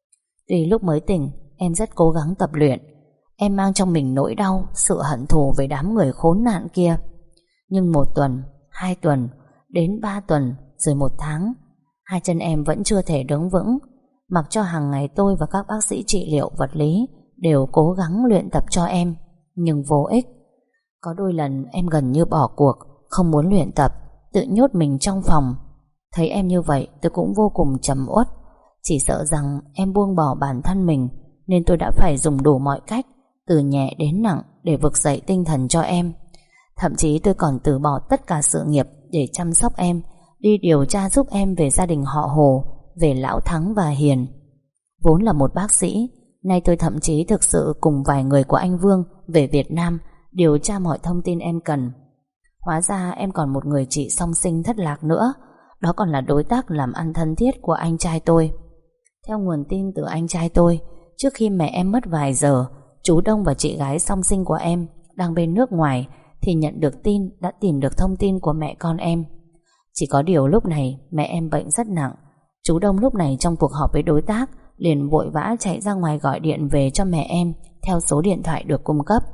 Tuy lúc mới tỉnh em rất cố gắng tập luyện, em mang trong mình nỗi đau, sự hận thù với đám người khốn nạn kia. Nhưng một tuần, hai tuần, đến ba tuần, rồi một tháng, hai chân em vẫn chưa thể đứng vững. Mặc cho hàng ngày tôi và các bác sĩ trị liệu vật lý đều cố gắng luyện tập cho em, nhưng vô ích. Có đôi lần em gần như bỏ cuộc, không muốn luyện tập, tự nhốt mình trong phòng. Thấy em như vậy tôi cũng vô cùng trầm uất. Chỉ sợ rằng em buông bỏ bản thân mình, nên tôi đã phải dùng đủ mọi cách, từ nhẹ đến nặng, để vực dậy tinh thần cho em. Thậm chí tôi còn từ bỏ tất cả sự nghiệp để chăm sóc em, đi điều tra giúp em về gia đình họ Hồ, về Lão Thắng và Hiền. Vốn là một bác sĩ, nay tôi thậm chí thực sự cùng vài người của anh Vương về Việt Nam điều tra mọi thông tin em cần. Hóa ra em còn một người chị song sinh thất lạc nữa, đó còn là đối tác làm ăn thân thiết của anh trai tôi. Theo nguồn tin từ anh trai tôi, trước khi mẹ em mất vài giờ, chú Đông và chị gái song sinh của em đang bên nước ngoài thì nhận được tin đã tìm được thông tin của mẹ con em. Chỉ có điều lúc này mẹ em bệnh rất nặng. Chú Đông lúc này trong cuộc họp với đối tác liền vội vã chạy ra ngoài gọi điện về cho mẹ em theo số điện thoại được cung cấp.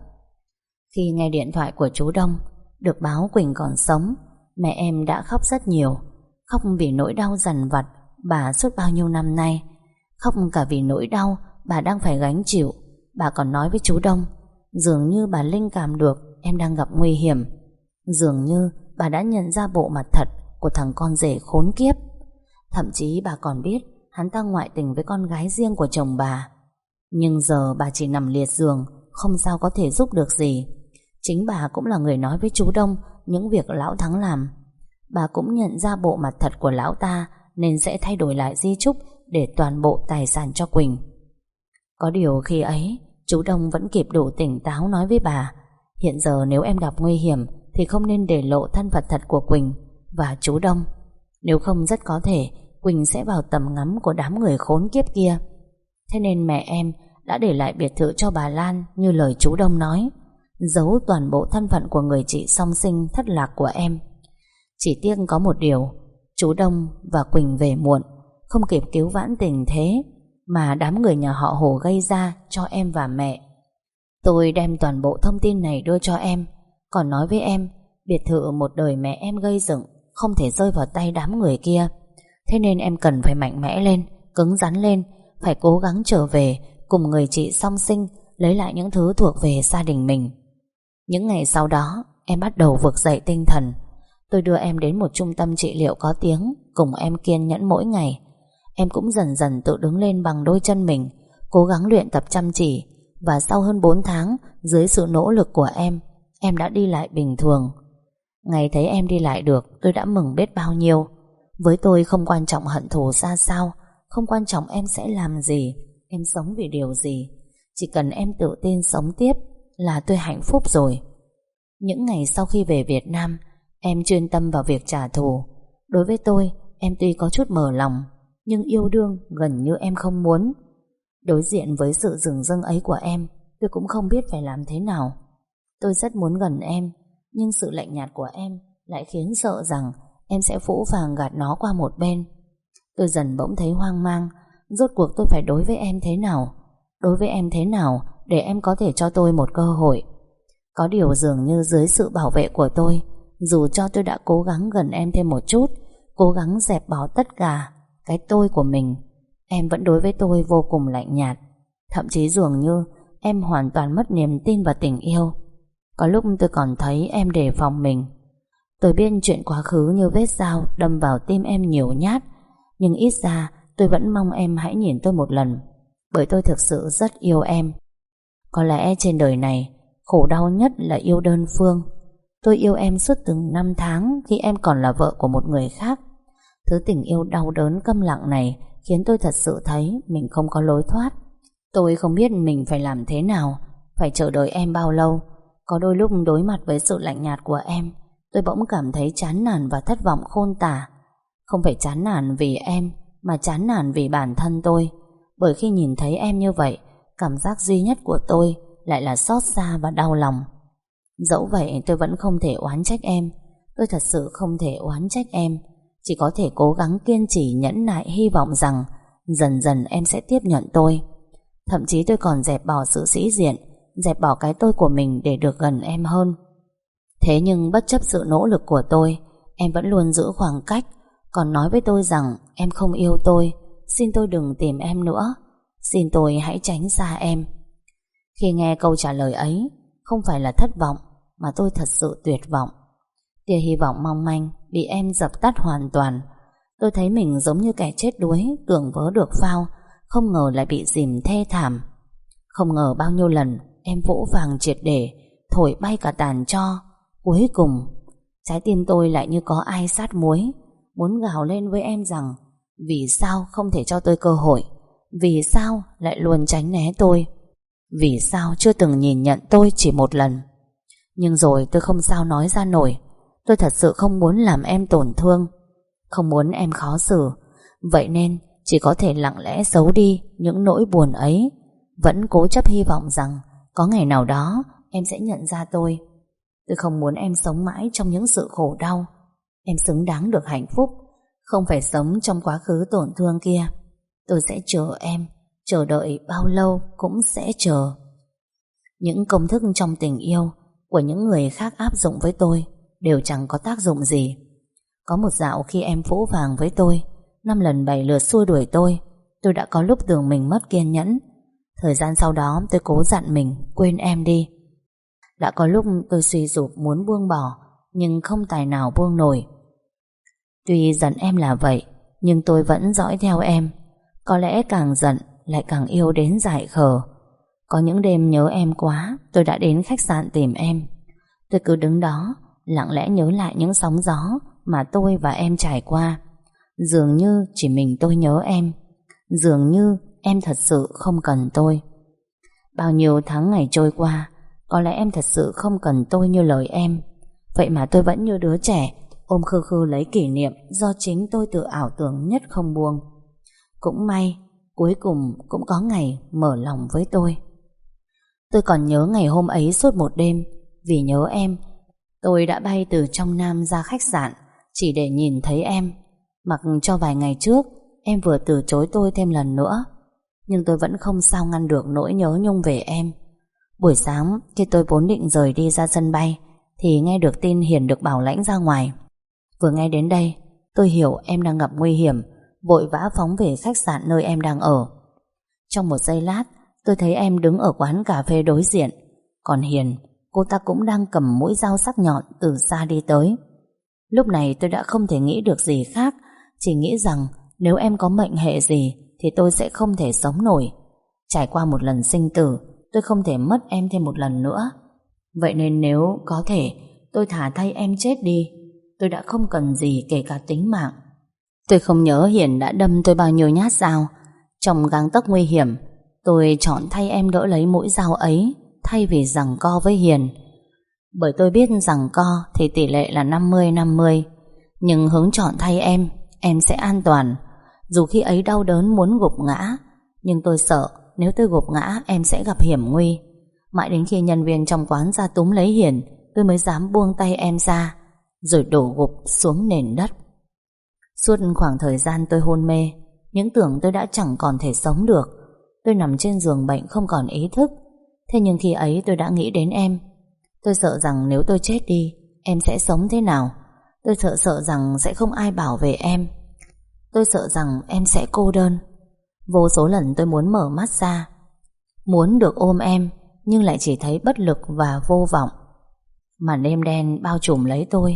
Khi nghe điện thoại của chú Đông, được báo Quỳnh còn sống, mẹ em đã khóc rất nhiều. Khóc vì nỗi đau dằn vặt bà suốt bao nhiêu năm nay, khóc cả vì nỗi đau bà đang phải gánh chịu bà còn nói với chú Đông, dường như bà linh cảm được em đang gặp nguy hiểm. Dường như bà đã nhận ra bộ mặt thật của thằng con rể khốn kiếp. Thậm chí bà còn biết hắn ta ngoại tình với con gái riêng của chồng bà. Nhưng giờ bà chỉ nằm liệt giường, không sao có thể giúp được gì. Chính bà cũng là người nói với chú Đông những việc lão Thắng làm. Bà cũng nhận ra bộ mặt thật của lão ta, nên sẽ thay đổi lại di chúc để toàn bộ tài sản cho Quỳnh. Có điều khi ấy chú Đông vẫn kịp đủ tỉnh táo nói với bà, hiện giờ nếu em gặp nguy hiểm thì không nên để lộ thân phận thật của Quỳnh và chú Đông. Nếu không rất có thể Quỳnh sẽ vào tầm ngắm của đám người khốn kiếp kia. Thế nên mẹ em đã để lại biệt thự cho bà Lan như lời chú Đông nói, giấu toàn bộ thân phận của người chị song sinh thất lạc của em. Chỉ tiếc có một điều, chú Đông và Quỳnh về muộn, không kịp cứu vãn tình thế mà đám người nhà họ Hồ gây ra cho em và mẹ. Tôi đem toàn bộ thông tin này đưa cho em, còn nói với em biệt thự một đời mẹ em gây dựng không thể rơi vào tay đám người kia. Thế nên em cần phải mạnh mẽ lên, cứng rắn lên, phải cố gắng trở về cùng người chị song sinh, lấy lại những thứ thuộc về gia đình mình. Những ngày sau đó em bắt đầu vực dậy tinh thần. Tôi đưa em đến một trung tâm trị liệu có tiếng, cùng em kiên nhẫn mỗi ngày. Em cũng dần dần tự đứng lên bằng đôi chân mình, cố gắng luyện tập chăm chỉ. Và sau hơn bốn tháng, dưới sự nỗ lực của em, em đã đi lại bình thường. Ngày thấy em đi lại được, tôi đã mừng biết bao nhiêu. Với tôi không quan trọng hận thù ra sao, không quan trọng em sẽ làm gì, em sống vì điều gì. Chỉ cần em tự tin sống tiếp là tôi hạnh phúc rồi. Những ngày sau khi về Việt Nam, em chuyên tâm vào việc trả thù. Đối với tôi, em tuy có chút mở lòng, nhưng yêu đương gần như em không muốn. Đối diện với sự dửng dưng ấy của em, tôi cũng không biết phải làm thế nào. Tôi rất muốn gần em, nhưng sự lạnh nhạt của em lại khiến sợ rằng em sẽ phũ phàng gạt nó qua một bên. Tôi dần bỗng thấy hoang mang. Rốt cuộc tôi phải đối với em thế nào? Đối với em thế nào để em có thể cho tôi một cơ hội? Có điều dường như dưới sự bảo vệ của tôi, dù cho tôi đã cố gắng gần em thêm một chút, cố gắng dẹp bỏ tất cả cái tôi của mình, em vẫn đối với tôi vô cùng lạnh nhạt. Thậm chí dường như em hoàn toàn mất niềm tin vào tình yêu. Có lúc tôi còn thấy em đề phòng mình. Tôi biết chuyện quá khứ như vết dao đâm vào tim em nhiều nhát, nhưng ít ra tôi vẫn mong em hãy nhìn tôi một lần, bởi tôi thực sự rất yêu em. Có lẽ trên đời này, khổ đau nhất là yêu đơn phương. Tôi yêu em suốt từng năm tháng khi em còn là vợ của một người khác. Thứ tình yêu đau đớn câm lặng này khiến tôi thật sự thấy mình không có lối thoát. Tôi không biết mình phải làm thế nào, phải chờ đợi em bao lâu. Có đôi lúc đối mặt với sự lạnh nhạt của em, tôi bỗng cảm thấy chán nản và thất vọng khôn tả. Không phải chán nản vì em, mà chán nản vì bản thân tôi. Bởi khi nhìn thấy em như vậy, cảm giác duy nhất của tôi lại là xót xa và đau lòng. Dẫu vậy tôi vẫn không thể oán trách em. Tôi thật sự không thể oán trách em. Chỉ có thể cố gắng kiên trì nhẫn nại, hy vọng rằng dần dần em sẽ tiếp nhận tôi. Thậm chí tôi còn dẹp bỏ sự sĩ diện, dẹp bỏ cái tôi của mình để được gần em hơn. Thế nhưng bất chấp sự nỗ lực của tôi, em vẫn luôn giữ khoảng cách, còn nói với tôi rằng em không yêu tôi. Xin tôi đừng tìm em nữa, xin tôi hãy tránh xa em. Khi nghe câu trả lời ấy, không phải là thất vọng, mà tôi thật sự tuyệt vọng. Tia hy vọng mong manh bị em dập tắt hoàn toàn. Tôi thấy mình giống như kẻ chết đuối, tưởng vớ được phao, không ngờ lại bị dìm thê thảm. Không ngờ bao nhiêu lần em vỗ vàng triệt để, thổi bay cả tàn tro. Cuối cùng trái tim tôi lại như có ai sát muối, muốn gào lên với em rằng vì sao không thể cho tôi cơ hội, vì sao lại luôn tránh né tôi, vì sao chưa từng nhìn nhận tôi chỉ một lần. Nhưng rồi tôi không sao nói ra nổi. Tôi thật sự không muốn làm em tổn thương, không muốn em khó xử. Vậy nên chỉ có thể lặng lẽ giấu đi những nỗi buồn ấy, vẫn cố chấp hy vọng rằng có ngày nào đó em sẽ nhận ra tôi. Tôi không muốn em sống mãi trong những sự khổ đau. Em xứng đáng được hạnh phúc, không phải sống trong quá khứ tổn thương kia. Tôi sẽ chờ em, chờ đợi bao lâu cũng sẽ chờ. Những công thức trong tình yêu của những người khác áp dụng với tôi đều chẳng có tác dụng gì. Có một dạo khi em phũ phàng với tôi, năm lần bảy lượt xua đuổi tôi, tôi đã có lúc tưởng mình mất kiên nhẫn. Thời gian sau đó tôi cố dặn mình quên em đi. Đã có lúc tôi suy sụp muốn buông bỏ, nhưng không tài nào buông nổi. Tuy giận em là vậy, nhưng tôi vẫn dõi theo em. Có lẽ càng giận lại càng yêu đến dại khờ. Có những đêm nhớ em quá, tôi đã đến khách sạn tìm em. Tôi cứ đứng đó, lặng lẽ nhớ lại những sóng gió mà tôi và em trải qua. Dường như chỉ mình tôi nhớ em. Dường như em thật sự không cần tôi. Bao nhiêu tháng ngày trôi qua, có lẽ em thật sự không cần tôi như lời em. Vậy mà tôi vẫn như đứa trẻ, ôm khư khư lấy kỷ niệm do chính tôi tự ảo tưởng nhất không buông. Cũng may, cuối cùng cũng có ngày mở lòng với tôi. Tôi còn nhớ ngày hôm ấy suốt một đêm. Vì nhớ em, tôi đã bay từ trong Nam ra khách sạn chỉ để nhìn thấy em. Mặc cho vài ngày trước em vừa từ chối tôi thêm lần nữa, nhưng tôi vẫn không sao ngăn được nỗi nhớ nhung về em. Buổi sáng khi tôi vốn định rời đi ra sân bay thì nghe được tin Hiền được bảo lãnh ra ngoài. Vừa nghe đến đây, tôi hiểu em đang gặp nguy hiểm, vội vã phóng về khách sạn nơi em đang ở. Trong một giây lát, tôi thấy em đứng ở quán cà phê đối diện. Còn Hiền, cô ta cũng đang cầm mũi dao sắc nhọn từ xa đi tới. Lúc này tôi đã không thể nghĩ được gì khác, chỉ nghĩ rằng nếu em có mệnh hệ gì thì tôi sẽ không thể sống nổi. Trải qua một lần sinh tử, tôi không thể mất em thêm một lần nữa. Vậy nên nếu có thể, tôi thả thay em chết đi. Tôi đã không cần gì kể cả tính mạng. Tôi không nhớ Hiền đã đâm tôi bao nhiêu nhát dao. Trong gang tấc nguy hiểm, tôi chọn thay em đỡ lấy mũi dao ấy thay vì giằng co với Hiền. Bởi tôi biết giằng co thì tỷ lệ là năm mươi năm mươi. Nhưng hướng chọn thay em, em sẽ an toàn. Dù khi ấy đau đớn muốn gục ngã, nhưng tôi sợ nếu tôi gục ngã em sẽ gặp hiểm nguy. Mãi đến khi nhân viên trong quán ra túm lấy Hiền, tôi mới dám buông tay em ra, rồi đổ gục xuống nền đất. Suốt khoảng thời gian tôi hôn mê, những tưởng tôi đã chẳng còn thể sống được. Tôi nằm trên giường bệnh không còn ý thức. Thế nhưng khi ấy tôi đã nghĩ đến em. Tôi sợ rằng nếu tôi chết đi, em sẽ sống thế nào. Tôi sợ sợ rằng sẽ không ai bảo vệ em. Tôi sợ rằng em sẽ cô đơn. Vô số lần tôi muốn mở mắt ra, muốn được ôm em, nhưng lại chỉ thấy bất lực và vô vọng. Màn đêm đen bao trùm lấy tôi.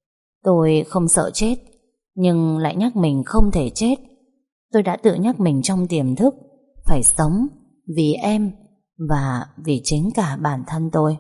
Tôi không sợ chết, nhưng lại nhắc mình không thể chết. Tôi đã tự nhắc mình trong tiềm thức phải sống vì em và vì chính cả bản thân tôi.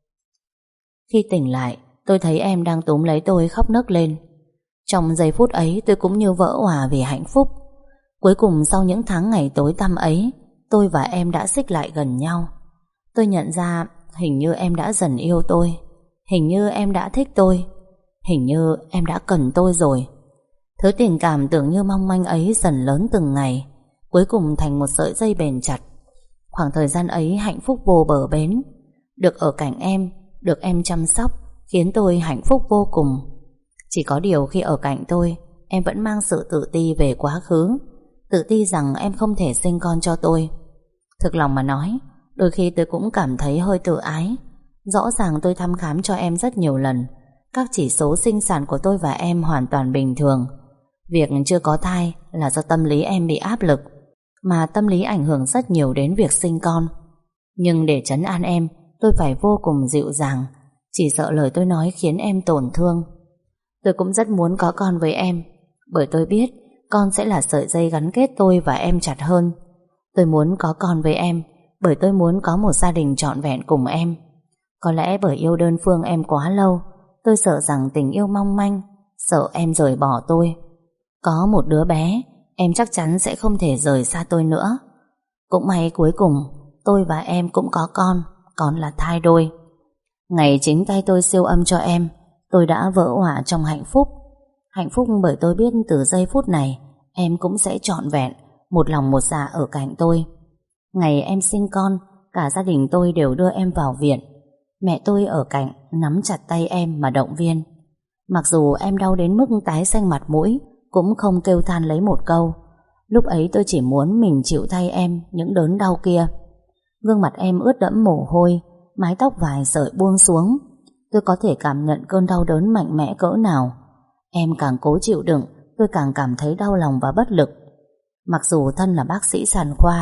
Khi tỉnh lại, tôi thấy em đang túm lấy tôi khóc nấc lên. Trong giây phút ấy tôi cũng như vỡ òa vì hạnh phúc. Cuối cùng sau những tháng ngày tối tăm ấy, tôi và em đã xích lại gần nhau. Tôi nhận ra hình như em đã dần yêu tôi. Hình như em đã thích tôi. Hình như em đã cần tôi rồi. Thứ tình cảm tưởng như mong manh ấy dần lớn từng ngày, cuối cùng thành một sợi dây bền chặt. Khoảng thời gian ấy hạnh phúc vô bờ bến. Được ở cạnh em, được em chăm sóc, khiến tôi hạnh phúc vô cùng. Chỉ có điều khi ở cạnh tôi, em vẫn mang sự tự ti về quá khứ. Tự ti rằng em không thể sinh con cho tôi. Thực lòng mà nói, đôi khi tôi cũng cảm thấy hơi tự ái. Rõ ràng tôi thăm khám cho em rất nhiều lần. Các chỉ số sinh sản của tôi và em hoàn toàn bình thường. Việc chưa có thai là do tâm lý em bị áp lực, mà tâm lý ảnh hưởng rất nhiều đến việc sinh con. Nhưng để trấn an em, tôi phải vô cùng dịu dàng. Chỉ sợ lời tôi nói khiến em tổn thương. Tôi cũng rất muốn có con với em, bởi tôi biết con sẽ là sợi dây gắn kết tôi và em chặt hơn. Tôi muốn có con với em, bởi tôi muốn có một gia đình trọn vẹn cùng em. Có lẽ bởi yêu đơn phương em quá lâu, tôi sợ rằng tình yêu mong manh, sợ em rời bỏ tôi. Có một đứa bé, em chắc chắn sẽ không thể rời xa tôi nữa. Cũng may cuối cùng tôi và em cũng có con, con là thai đôi. Ngày chính tay tôi siêu âm cho em, tôi đã vỡ òa trong hạnh phúc. Hạnh phúc bởi tôi biết từ giây phút này em cũng sẽ trọn vẹn, một lòng một dạ ở cạnh tôi. Ngày em sinh con, cả gia đình tôi đều đưa em vào viện. Mẹ tôi ở cạnh nắm chặt tay em mà động viên. Mặc dù em đau đến mức tái xanh mặt mũi, cũng không kêu than lấy một câu. Lúc ấy tôi chỉ muốn mình chịu thay em những đớn đau kia. Gương mặt em ướt đẫm mồ hôi, mái tóc vài sợi buông xuống. Tôi có thể cảm nhận cơn đau đớn mạnh mẽ cỡ nào. Em càng cố chịu đựng, tôi càng cảm thấy đau lòng và bất lực. Mặc dù thân là bác sĩ sản khoa,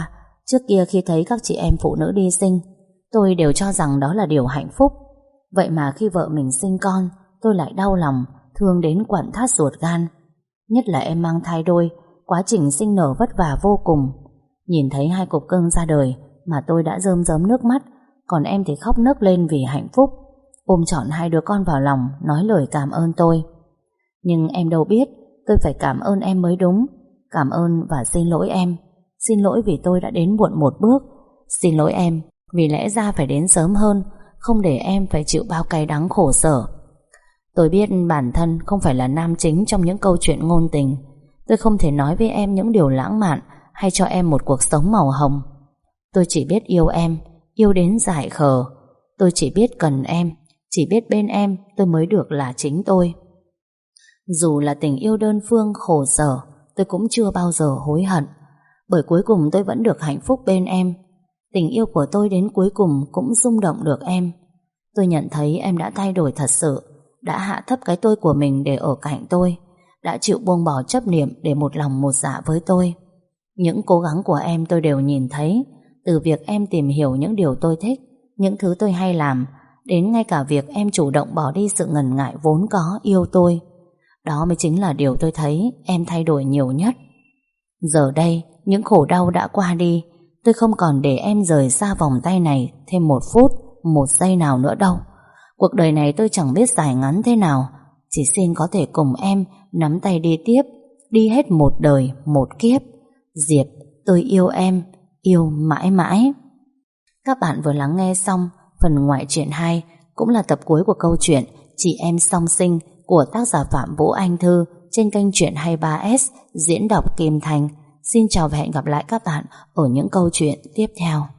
Trước kia khi thấy các chị em phụ nữ đi sinh, tôi đều cho rằng đó là điều hạnh phúc. Vậy mà khi vợ mình sinh con, tôi lại đau lòng, thương đến quặn thắt ruột gan. Nhất là em mang thai đôi, quá trình sinh nở vất vả vô cùng. Nhìn thấy hai cục cưng ra đời mà tôi đã rơm rớm nước mắt, còn em thì khóc nấc lên vì hạnh phúc, ôm trọn hai đứa con vào lòng, nói lời cảm ơn tôi. Nhưng em đâu biết tôi phải cảm ơn em mới đúng. Cảm ơn và xin lỗi em. Xin lỗi vì tôi đã đến muộn một bước. Xin lỗi em vì lẽ ra phải đến sớm hơn, không để em phải chịu bao cay đắng khổ sở. Tôi biết bản thân không phải là nam chính trong những câu chuyện ngôn tình. Tôi không thể nói với em những điều lãng mạn hay cho em một cuộc sống màu hồng. Tôi chỉ biết yêu em, yêu đến dại khờ. Tôi chỉ biết cần em, chỉ biết bên em tôi mới được là chính tôi. Dù là tình yêu đơn phương khổ sở, tôi cũng chưa bao giờ hối hận, bởi cuối cùng tôi vẫn được hạnh phúc bên em. Tình yêu của tôi đến cuối cùng cũng rung động được em. Tôi nhận thấy em đã thay đổi thật sự, đã hạ thấp cái tôi của mình để ở cạnh tôi, đã chịu buông bỏ chấp niệm để một lòng một dạ với tôi. Những cố gắng của em tôi đều nhìn thấy, từ việc em tìm hiểu những điều tôi thích, những thứ tôi hay làm, đến ngay cả việc em chủ động bỏ đi sự ngần ngại vốn có yêu tôi. Đó mới chính là điều tôi thấy em thay đổi nhiều nhất. Giờ đây, những khổ đau đã qua đi, tôi không còn để em rời xa vòng tay này thêm một phút, một giây nào nữa đâu. Cuộc đời này tôi chẳng biết dài ngắn thế nào, chỉ xin có thể cùng em nắm tay đi tiếp, đi hết một đời, một kiếp. Diệp, tôi yêu em, yêu mãi mãi. Các bạn vừa lắng nghe xong phần ngoại truyện hai, cũng là tập cuối của câu chuyện Chị Em Song Sinh của tác giả Phạm Vũ Anh Thư trên kênh Truyện hai mươi ba S, diễn đọc Kim Thành. Xin chào và hẹn gặp lại các bạn ở những câu chuyện tiếp theo.